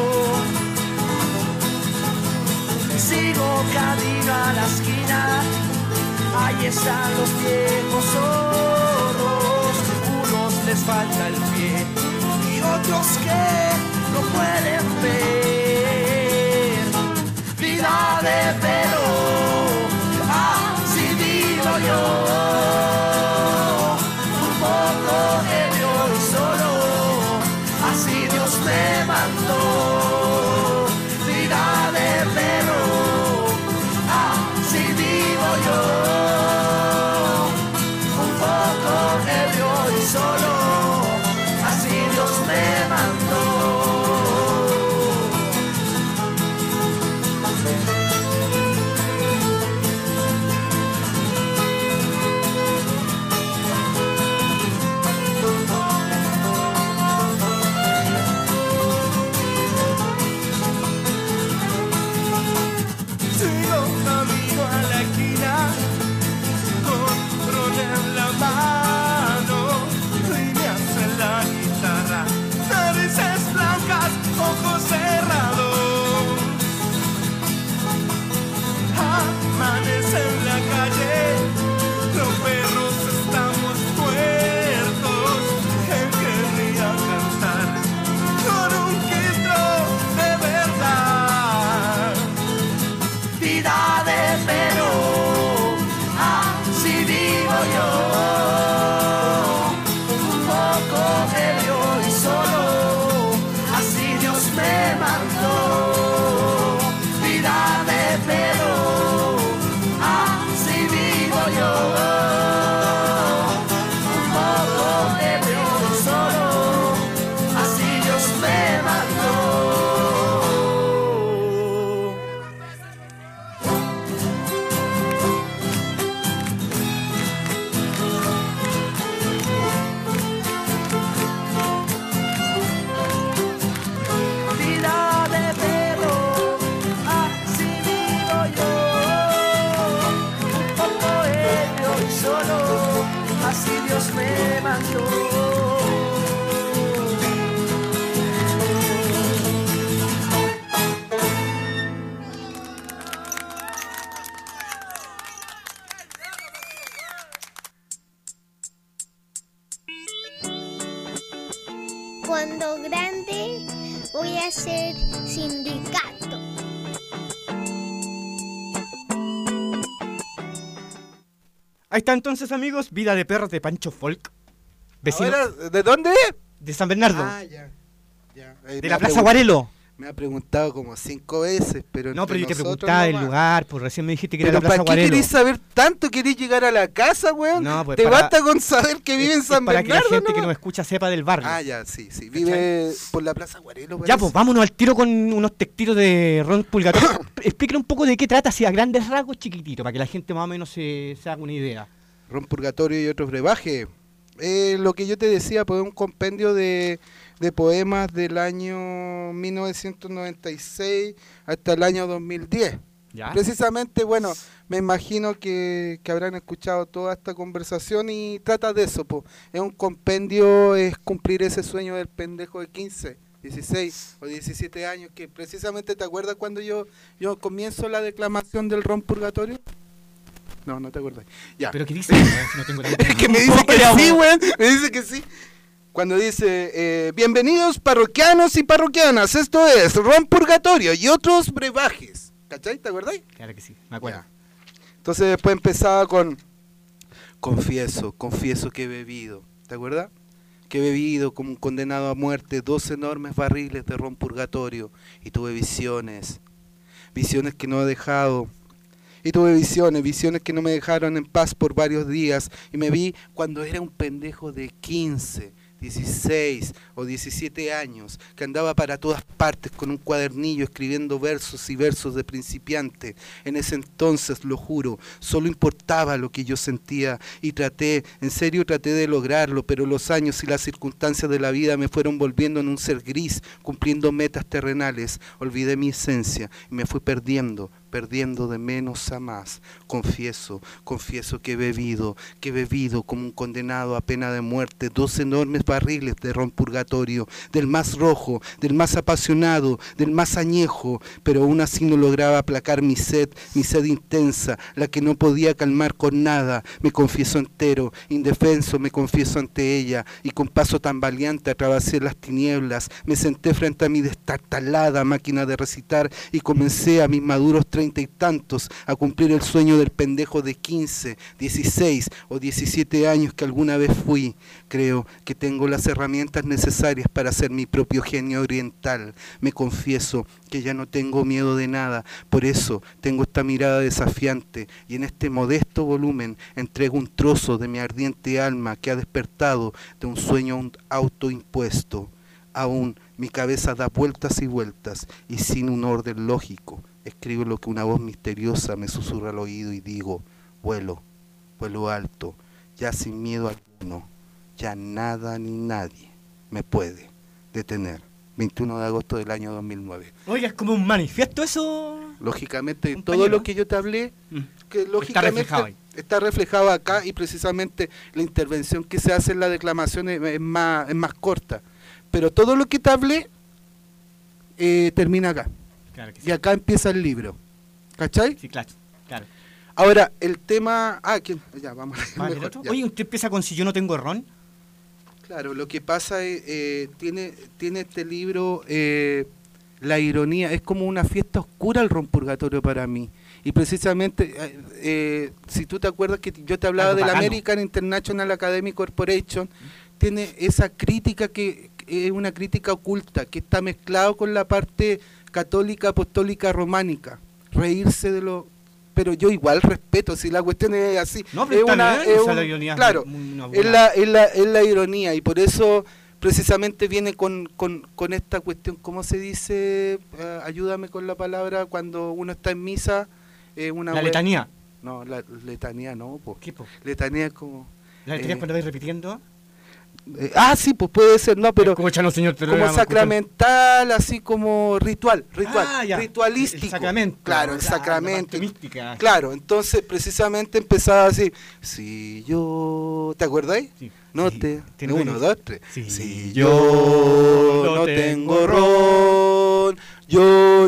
Sigo camino a la esquina, ahí están los viejos zorros. Unos les falta el pie y otros que no pueden ver. Vida de perro, así vivo yo, un poco ebrio y solo, así Dios me mandó. Vida de perro, así vivo yo, un poco ebrio y solo, así Dios me mandó. Sigo camino a la esquina, con ron en la mano, líneas en la guitarra, narices blancas, ojos cerrados. Amanece en la calle, los perros estamos muertos. Él querría cantar con un quistro de verdad. Vida de perro, así vivo yo, un poco ebrio y solo, así Dios me mandó. Vida de perro, así vivo yo, un poco ebrio y solo, así Dios me mandó. Vida de perro, así vivo yo, un poco ebrio y solo, así Dios me mandó. Cuando grande voy a ser sindicato. Ahí está entonces, amigos, Vida de Perro de Pancho Folk, vecino Ahora, ¿de dónde? de San Bernardo, Ya. de la Plaza Guarelo. Me ha preguntado como 5 veces, pero No, entre pero yo te nosotros preguntaba el nomás. lugar, pues recién me dijiste que era Pero la Plaza ¿para qué Guarelo. querés saber tanto? ¿Querés llegar a la casa, weón? No, pues ¿Te para- basta con saber que vive en Es San para que la Bernardo, gente que no? nos escucha sepa del barrio. Ah, ya, sí. Vive por la Plaza Guarelo, Ya, parece. pues vámonos al tiro con unos textitos de Ron Pulgatorio. Explíquenle un poco de qué trata, así a grandes rasgos, chiquitito, para que la gente más o menos se haga una idea. Ron Purgatorio y otros brebajes. Lo que yo te decía, pues un compendio de poemas del año 1996 hasta el año 2010. ¿Ya? Precisamente, bueno, me imagino que habrán escuchado toda esta conversación y trata de eso, pues. Es un compendio, es cumplir ese sueño del pendejo de 15, 16 o 17 años, que precisamente te acuerdas cuando yo comienzo la declamación del Ron Purgatorio. No te acuerdas. Ya. ¿Pero qué dice? Si no tengo la Es que me dice que sí, weón. Me dice que sí. Cuando dice, bienvenidos parroquianos y parroquianas, esto es Ron Purgatorio y otros brebajes. ¿Cachai? ¿Te acuerdas? Claro que sí, me acuerdo. Ya. Entonces después empezaba con, confieso que he bebido. ¿Te acuerdas? Que he bebido como un condenado a muerte 2 enormes barriles de Ron Purgatorio y tuve visiones que no he dejado. Y tuve visiones que no me dejaron en paz por varios días. Y me vi cuando era un pendejo de 15, 16 o 17 años, que andaba para todas partes con un cuadernillo escribiendo versos y versos de principiante. En ese entonces, lo juro, solo importaba lo que yo sentía y en serio traté de lograrlo, pero los años y las circunstancias de la vida me fueron volviendo en un ser gris, cumpliendo metas terrenales. Olvidé mi esencia y me fui perdiendo de menos a más. Confieso que he bebido como un condenado a pena de muerte 2 enormes barriles de Ron Purgatorio, del más rojo, del más apasionado, del más añejo, pero aún así no lograba aplacar mi sed intensa, la que no podía calmar con nada. Me confieso entero, indefenso, me confieso ante ella, y con paso tan valiente atravesé las tinieblas, me senté frente a mi destartalada máquina de recitar y comencé a mis maduros 30 y tantos a cumplir el sueño del pendejo de 15, 16 o 17 años que alguna vez fui. Creo que tengo las herramientas necesarias para ser mi propio genio oriental. Me confieso que ya no tengo miedo de nada, por eso tengo esta mirada desafiante y en este modesto volumen entrego un trozo de mi ardiente alma que ha despertado de un sueño autoimpuesto. Aún mi cabeza da vueltas y vueltas y sin un orden lógico escribo lo que una voz misteriosa me susurra al oído y digo: vuelo alto, ya sin miedo alguno, ya nada ni nadie me puede detener. 21 de agosto del año 2009. Oiga, es como un manifiesto eso. Lógicamente, compañero, todo lo que yo te hablé, que lógicamente está reflejado acá, y precisamente la intervención que se hace en la declamación es más corta. Pero todo lo que te hablé termina acá. Claro que sí. Y acá empieza el libro. ¿Cachai? Sí, claro. Ahora, el tema... ya, vamos a ver. Oye, ¿usted empieza con Si yo no tengo ron? Claro, lo que pasa es, tiene este libro, la ironía, es como una fiesta oscura el Ron Purgatorio para mí. Y precisamente, si tú te acuerdas que yo te hablaba del American International Academy Corporation, tiene esa crítica que es una crítica oculta, que está mezclado con la parte católica, apostólica, románica. Reírse de lo... Pero yo igual respeto, si la cuestión es así. No, pero la ironía, claro, es la ironía, y por eso precisamente viene con esta cuestión, ¿cómo se dice? Ayúdame con la palabra, cuando uno está en misa. La letanía. No, la letanía no. ¿Qué, po? Letanía es como... ¿La letanía es cuando vais repitiendo? Sí, pues puede ser, no, pero señor, como sacramental, así como ritual, ritualístico. El sacramento. Claro, el sacramento. Mística. Claro, entonces precisamente empezaba así, si yo, ¿te acordáis? Sí. No te, 1, 2, 3. Si yo no tengo ron, yo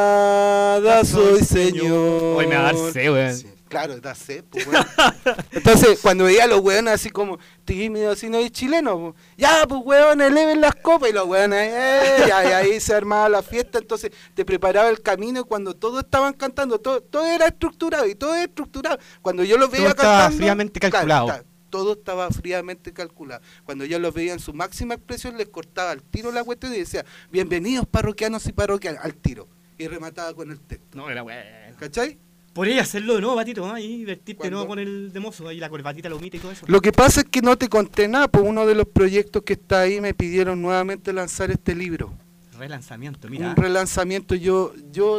nada soy señor. Hoy me va a dar sed, weón. Sí. Claro, da sed, pues, weón. Entonces, cuando veía a los weones así como tímidos, así no es chileno, pues, ya, pues, weón, eleven las copas, y los weones, y ahí se armaba la fiesta. Entonces, te preparaba el camino, y cuando todos estaban cantando, todo era estructurado, y todo era estructurado. Cuando yo los veía cantando... Estaba fríamente calculado. Claro, todo estaba fríamente calculado. Cuando yo los veía en su máxima expresión, les cortaba al tiro la cuestión y decía: bienvenidos parroquianos y parroquianas, al tiro. Y remataba con el texto. No, era bueno. ¿Cachai? Podría hacerlo de nuevo, Patito, ahí vestirte de nuevo con el de mozo, ahí la corbatita, la humita y todo eso. Lo que pasa es que no te conté nada, pues uno de los proyectos que está ahí me pidieron nuevamente lanzar este libro. Relanzamiento, mira. Un relanzamiento. Yo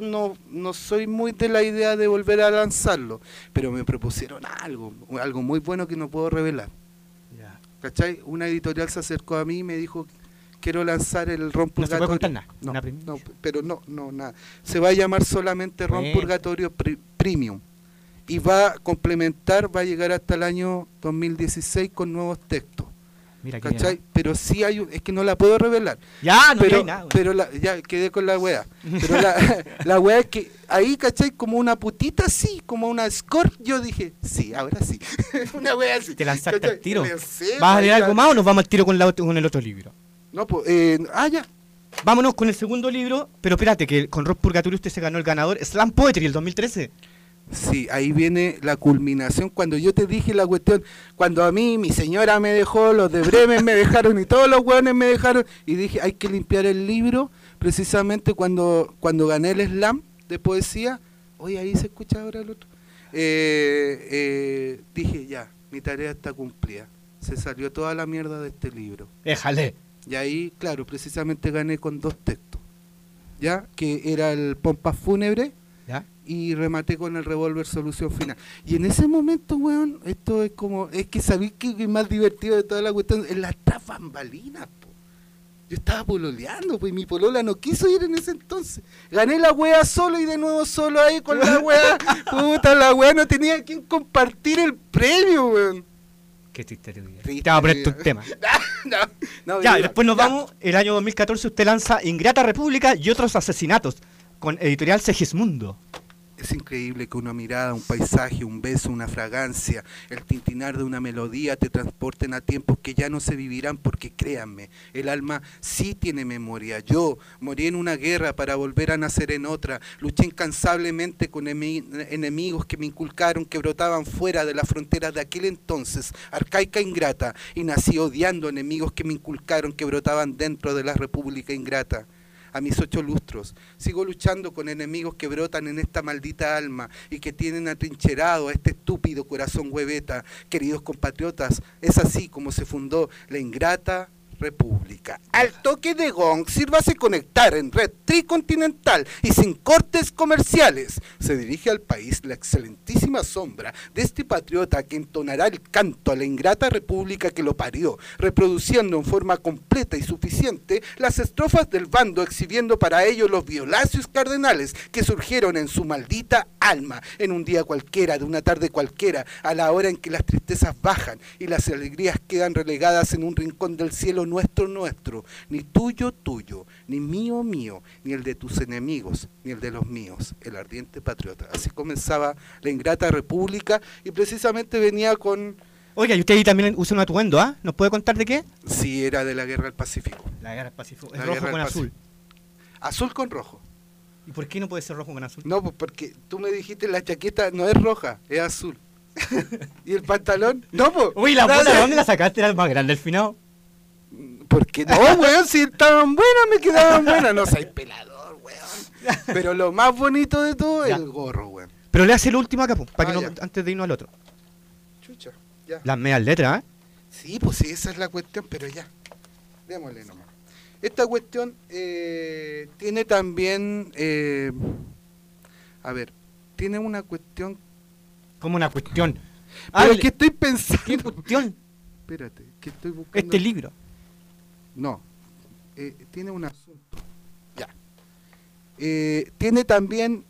no soy muy de la idea de volver a lanzarlo, pero me propusieron algo muy bueno que no puedo revelar. Ya. ¿Cachai? Una editorial se acercó a mí y me dijo: quiero lanzar el Ron Purgatorio. ¿No se puede contar nada? No, pero no, nada. Se va a llamar solamente Ron Purgatorio Premium. Y va a complementar, va a llegar hasta el año 2016 con nuevos textos. Mira que ¿cachai? Pero sí hay es que no la puedo revelar. Ya, no pero, hay nada. pero ya quedé con la wea. Pero la wea es que ahí, ¿cachai? Como una putita así, como una escort, yo dije, sí, ahora sí. Una wea así. Te lanzaste ¿cachai? al tiro. Lancé, ¿Vas a leer ahí, algo más o nos vamos al tiro con el otro libro? No, pues, ya. Vámonos con el segundo libro, pero espérate, que con Rock Purgatorio usted se ganó el ganador Slam Poetry el 2013. Sí, ahí viene la culminación cuando yo te dije la cuestión, cuando a mí mi señora me dejó, los de Bremen me dejaron y todos los hueones me dejaron y dije hay que limpiar el libro, precisamente cuando gané el slam de poesía, oye ahí se escucha ahora el otro, dije ya, mi tarea está cumplida, se salió toda la mierda de este libro. Déjale. Y ahí, claro, precisamente gané con 2 textos, ya, que era el Pompas Fúnebre. ¿Ya? Y rematé con el revólver Solución Final. Y en ese momento, weón, esto es como, es que sabéis que es más divertido de toda la cuestión, es las tras bambalinas, po. Yo estaba pololeando, pues mi polola no quiso ir en ese entonces. Gané la wea solo y de nuevo solo ahí con la wea. Puta, la wea no tenía quien compartir el premio, weón. Qué triste tu vida. Triste Te vamos a poner vida. tu tema. No, Ya, mira, después nos ya. vamos, el año 2014 usted lanza Ingrata República y otros asesinatos, con editorial Segismundo. Es increíble que una mirada, un paisaje, un beso, una fragancia, el tintinar de una melodía te transporten a tiempos que ya no se vivirán porque créanme, el alma sí tiene memoria. Yo morí en una guerra para volver a nacer en otra, luché incansablemente con enemigos que me inculcaron que brotaban fuera de las fronteras de aquel entonces, arcaica ingrata, y nací odiando enemigos que me inculcaron que brotaban dentro de la república ingrata. A mis 8 lustros, sigo luchando con enemigos que brotan en esta maldita alma y que tienen atrincherado a este estúpido corazón hueveta. Queridos compatriotas, es así como se fundó la ingrata República. Al toque de gong, sírvase conectar en red tricontinental y sin cortes comerciales. Se dirige al país la excelentísima sombra de este patriota que entonará el canto a la ingrata república que lo parió, reproduciendo en forma completa y suficiente las estrofas del bando, exhibiendo para ello los violáceos cardenales que surgieron en su maldita alma, en un día cualquiera, de una tarde cualquiera, a la hora en que las tristezas bajan y las alegrías quedan relegadas en un rincón del cielo nuestro, ni tuyo, ni mío, ni el de tus enemigos, ni el de los míos, el ardiente patriota. Así comenzaba la ingrata república y precisamente venía con... Oiga, y usted ahí también usa un atuendo, ¿ah? ¿Nos puede contar de qué? Sí, era de la guerra del Pacífico. La guerra del Pacífico. Es La rojo guerra con del azul. Azul con rojo. ¿Y por qué no puede ser rojo con azul? No, pues porque tú me dijiste la chaqueta no es roja, es azul. ¿Y el pantalón? No, pues. Uy, la puta, ¿de dónde la sacaste? Era el más grande al final. Porque no, weón, si estaban buenas, me quedaban buenas. No soy pelador, weón. Pero lo más bonito de todo es Ya. el gorro, weón. Pero le hace el último acá, para que ya. antes de irnos al otro. Chucha, ya. Las medias letras, ¿eh? Sí, pues sí, esa es la cuestión, pero ya. Démosle nomás. Esta cuestión tiene también, a ver, tiene una cuestión... Como una cuestión. Pero Hable. que estoy pensando... ¿Qué cuestión? Espérate, que estoy buscando... Este libro. No, tiene un asunto. Ya. Tiene también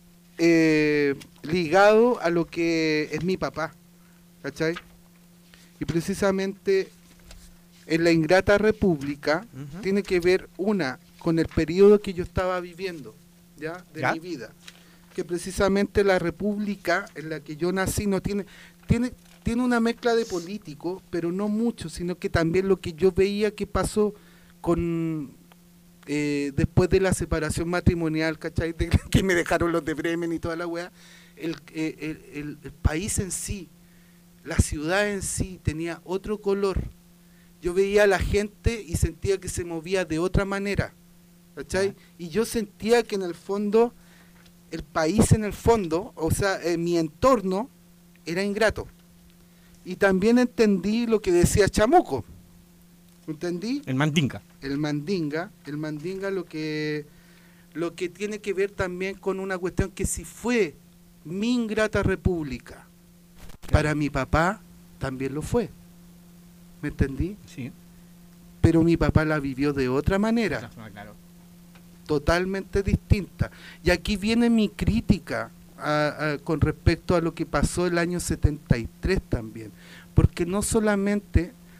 ligado a lo que es mi papá, ¿cachai? Y precisamente en la ingrata república tiene que ver con el periodo que yo estaba viviendo, ¿ya? De ¿Ya? mi vida. Que precisamente la república en la que yo nací no tiene una mezcla de político, pero no mucho, sino que también lo que yo veía que pasó con después de la separación matrimonial, ¿cachai? Que me dejaron los de Bremen y toda la weá, el país en sí, la ciudad en sí tenía otro color. Yo veía a la gente y sentía que se movía de otra manera, ¿cachai? Y yo sentía que en el fondo, el país en el fondo, o sea, mi entorno era ingrato. Y también entendí lo que decía Chamuco. ¿Entendí? El mandinga. El mandinga lo que tiene que ver también con una cuestión que si fue mi ingrata república, para mi papá también lo fue. ¿Me entendí? Sí. Pero mi papá la vivió de otra manera, Claro. totalmente distinta. Y aquí viene mi crítica con respecto a lo que pasó el año 73 también, porque no solamente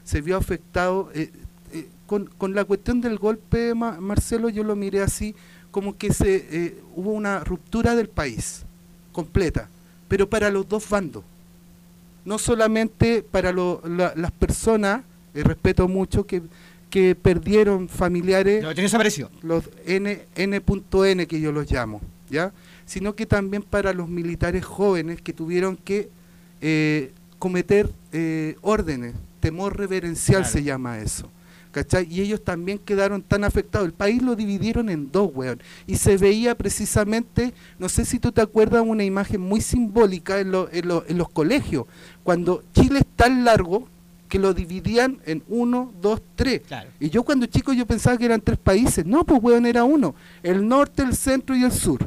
se vio afectado con la cuestión del golpe, Marcelo. Yo lo miré así, como que hubo una ruptura del país completa, pero para los dos bandos, no solamente para las personas, respeto mucho, que perdieron familiares, no, tiene desaparecido, los N.N. que yo los llamo, ¿ya? Sino que también para los militares jóvenes que tuvieron que cometer órdenes, temor reverencial, claro, se llama eso, ¿cachai? Y ellos también quedaron tan afectados. El país lo dividieron en dos, weón, y se veía precisamente, no sé si tú te acuerdas, una imagen muy simbólica en los colegios, cuando Chile es tan largo que lo dividían en 1, 2, 3. Claro. Y yo cuando chico yo pensaba que eran 3 países. No, pues weón, era uno. El norte, el centro y el sur.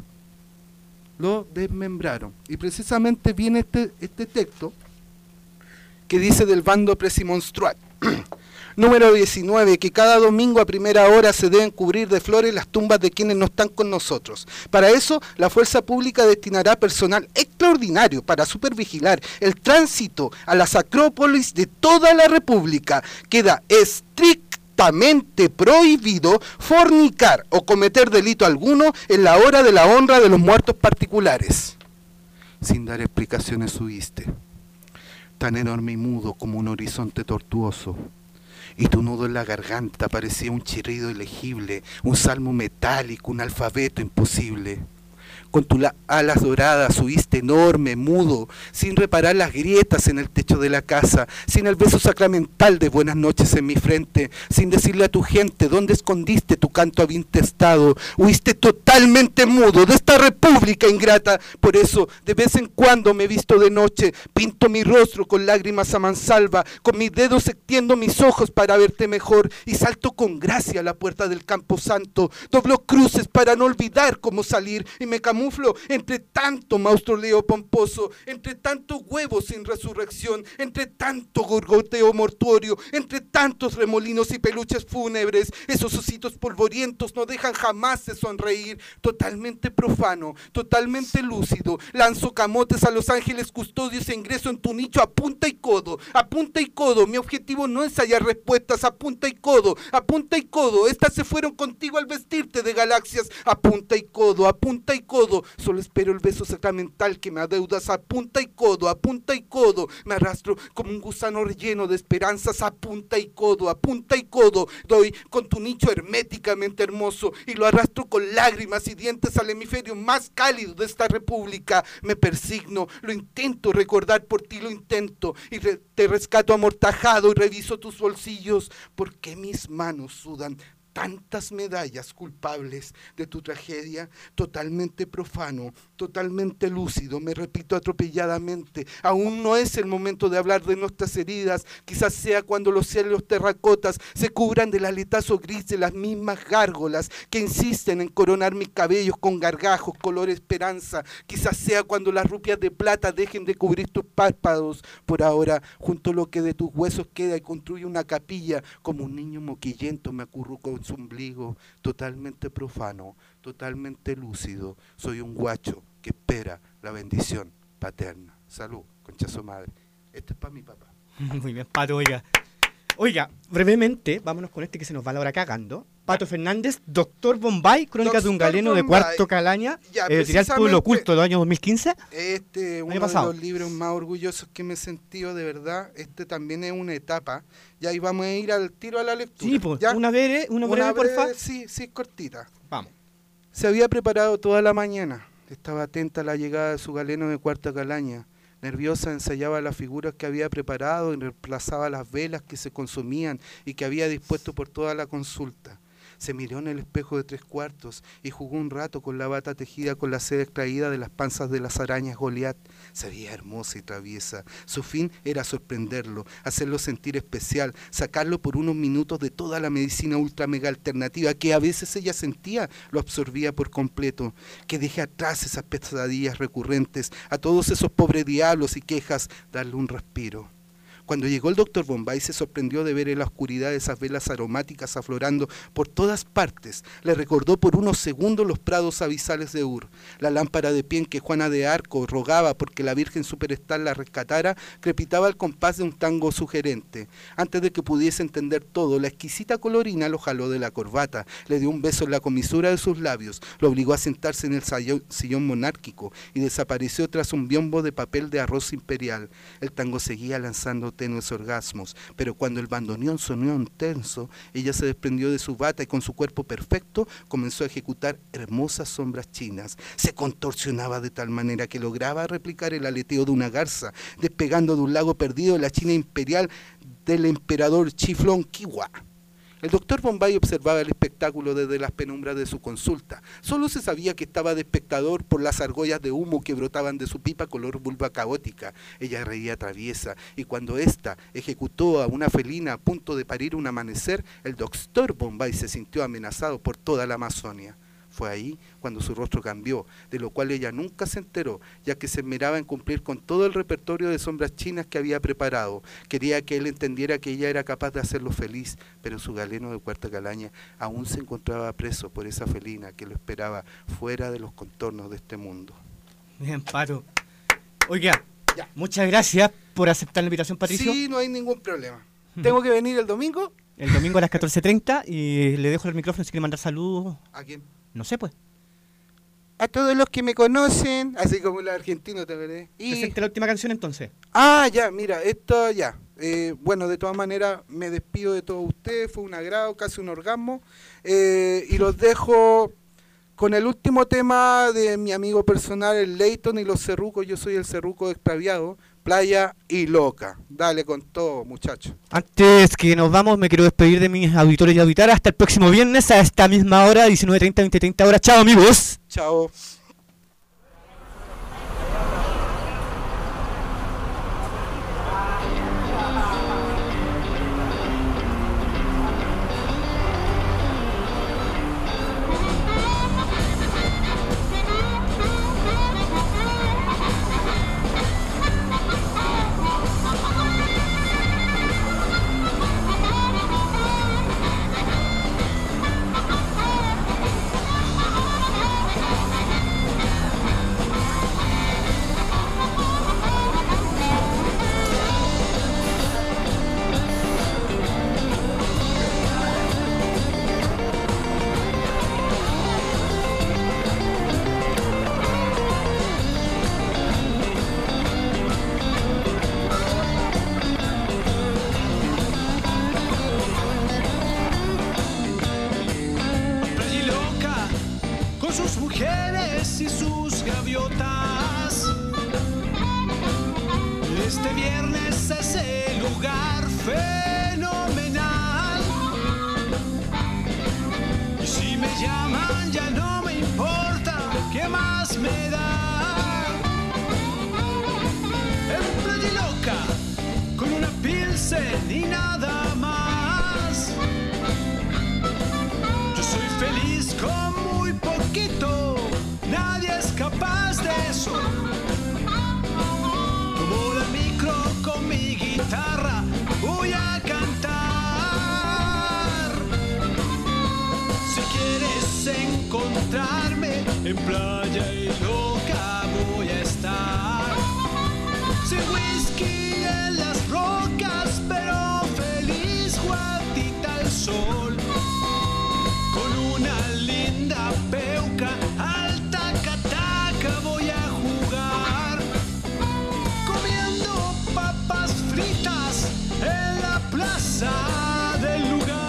Lo desmembraron. Y precisamente viene este texto que dice del bando presimonstrual. Número 19, que cada domingo a primera hora se deben cubrir de flores las tumbas de quienes no están con nosotros. Para eso, la fuerza pública destinará personal extraordinario para supervigilar el tránsito a las acrópolis de toda la República. Queda estrictamente prohibido fornicar o cometer delito alguno en la hora de la honra de los muertos particulares. Sin dar explicaciones huiste, tan enorme y mudo como un horizonte tortuoso. Y tu nudo en la garganta parecía un chirrido ilegible, un salmo metálico, un alfabeto imposible. Con tus alas doradas huiste enorme, mudo, sin reparar las grietas en el techo de la casa, sin el beso sacramental de buenas noches en mi frente, sin decirle a tu gente dónde escondiste tu canto avintestado. Huiste totalmente mudo de esta república ingrata. Por eso, de vez en cuando me visto de noche, pinto mi rostro con lágrimas a mansalva, con mis dedos extiendo mis ojos para verte mejor, y salto con gracia a la puerta del camposanto, doblo cruces para no olvidar cómo salir, y me camuflo entre tanto mausoleo pomposo, entre tantos huevos sin resurrección, entre tanto gorgoteo mortuorio, entre tantos remolinos y peluches fúnebres. Esos ositos polvorientos no dejan jamás de sonreír. Totalmente profano, totalmente lúcido, lanzo camotes a los ángeles custodios e ingreso en tu nicho a punta y codo, a punta y codo. Mi objetivo no es hallar respuestas, a punta y codo, a punta y codo. Estas se fueron contigo al vestirte de galaxias, a punta y codo, a punta y codo. Solo espero el beso sacramental que me adeudas, a punta y codo, a punta y codo. Me arrastro como un gusano relleno de esperanzas, a punta y codo, a punta y codo. Doy con tu nicho herméticamente hermoso y lo arrastro con lágrimas y dientes al hemisferio más cálido de esta república. Me persigno, lo intento recordar por ti, lo intento, y te rescato amortajado y reviso tus bolsillos. ¿Por qué mis manos sudan tantas medallas culpables de tu tragedia? Totalmente profano, totalmente lúcido, me repito atropelladamente, aún no es el momento de hablar de nuestras heridas. Quizás sea cuando los cielos terracotas se cubran del aletazo gris de las mismas gárgolas que insisten en coronar mis cabellos con gargajos color esperanza. Quizás sea cuando las rupias de plata dejen de cubrir tus párpados. Por ahora, junto a lo que de tus huesos queda, y construye una capilla. Como un niño moquillento me acurruco en su ombligo, totalmente profano, totalmente lúcido. Soy un guacho que espera la bendición paterna. Salud, concha su madre. Este es para mi papá. Muy bien, Pato, oiga. Oiga, brevemente, vámonos con este que se nos va la hora cagando. Pato Fernández, Doctor Bombay, Crónicas de un galeno de Cuarto Calaña, editorial Pueblo Oculto, del año 2015. Uno de los libros más orgullosos que me he sentido, de verdad. También es una etapa. Y ahí vamos a ir al tiro a la lectura. Sí, pues, una breve, por favor. Sí, cortita. Vamos. Se había preparado toda la mañana. Estaba atenta a la llegada de su galeno de Cuarta Calaña. Nerviosa ensayaba las figuras que había preparado y reemplazaba las velas que se consumían y que había dispuesto por toda la consulta. Se miró en el espejo de 3/4 y jugó un rato con la bata tejida con la seda extraída de las panzas de las arañas Goliat. Se veía hermosa y traviesa. Su fin era sorprenderlo, hacerlo sentir especial, sacarlo por unos minutos de toda la medicina ultra mega alternativa que a veces ella sentía lo absorbía por completo. Que deje atrás esas pesadillas recurrentes, a todos esos pobres diablos y quejas, darle un respiro. Cuando llegó el doctor Bombay se sorprendió de ver en la oscuridad esas velas aromáticas aflorando por todas partes. Le recordó por unos segundos los prados abisales de Ur. La lámpara de pie en que Juana de Arco rogaba porque la Virgen Superstar la rescatara crepitaba al compás de un tango sugerente. Antes de que pudiese entender todo, la exquisita colorina lo jaló de la corbata, le dio un beso en la comisura de sus labios, lo obligó a sentarse en el sillón monárquico y desapareció tras un biombo de papel de arroz imperial. El tango seguía lanzando tenues orgasmos, pero cuando el bandoneón sonó intenso, ella se desprendió de su bata y con su cuerpo perfecto comenzó a ejecutar hermosas sombras chinas. Se contorsionaba de tal manera que lograba replicar el aleteo de una garza, despegando de un lago perdido de la China imperial del emperador Chiflón Kiwa. El doctor Bombay observaba el espectáculo desde las penumbras de su consulta. Solo se sabía que estaba de espectador por las argollas de humo que brotaban de su pipa color vulva caótica. Ella reía traviesa, y cuando ésta ejecutó a una felina a punto de parir un amanecer, el doctor Bombay se sintió amenazado por toda la Amazonia. Fue ahí cuando su rostro cambió, de lo cual ella nunca se enteró, ya que se esmeraba en cumplir con todo el repertorio de sombras chinas que había preparado. Quería que él entendiera que ella era capaz de hacerlo feliz, pero su galeno de cuarta calaña aún se encontraba preso por esa felina que lo esperaba fuera de los contornos de este mundo. Bien, Pato. Oiga, muchas gracias por aceptar la invitación, Patricio. Sí, no hay ningún problema. ¿Tengo que venir el domingo? El domingo a las 14:30 y le dejo el micrófono si quiere mandar saludos. ¿A quién? No sé, pues. A todos los que me conocen, así como los argentinos, ¿te veré? Presente la última canción entonces. Ah, ya, mira, esto ya. Bueno, de todas maneras, me despido de todos ustedes, fue un agrado, casi un orgasmo. Y los dejo con el último tema de mi amigo personal, el Leighton y los Cerrucos. Yo soy el Cerruco extraviado, Playa y Loca. Dale con todo, muchachos. Antes que nos vamos, me quiero despedir de mis auditores y auditoras. Hasta el próximo viernes a esta misma hora, 19:30, 20:30 horas. Chao, amigos. Chao. Ni nada más. Yo soy feliz con muy poquito, nadie es capaz de eso. Tomo la micro con mi guitarra, voy a cantar. Si quieres encontrarme en Playa y Loca voy a estar. Sin whisky en las rocas, pero feliz guatita al sol, con una linda peuca alta cataca voy a jugar, comiendo papas fritas en la plaza del lugar.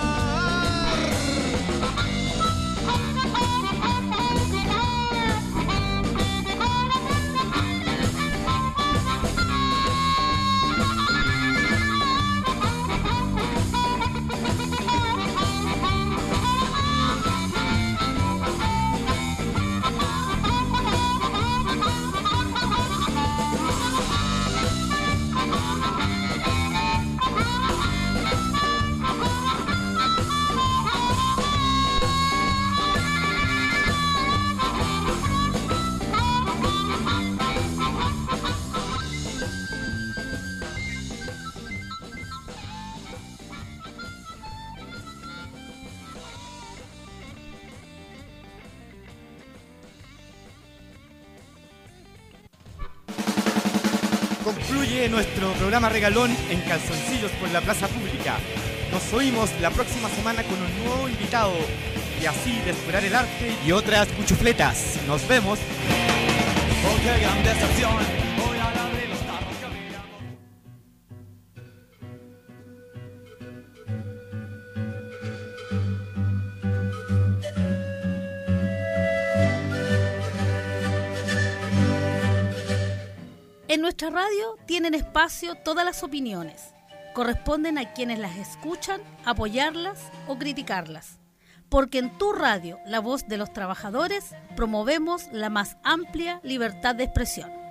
Concluye nuestro programa regalón en Calzoncillos por la Plaza Pública. Nos oímos la próxima semana con un nuevo invitado y así de explorar el arte y otras cuchufletas. Nos vemos. Oh, qué gran decepción. Voy a hablar de los tarros que brillamos. En nuestra radio tienen espacio todas las opiniones. Corresponden a quienes las escuchan apoyarlas o criticarlas. Porque en tu radio, la voz de los trabajadores, promovemos la más amplia libertad de expresión.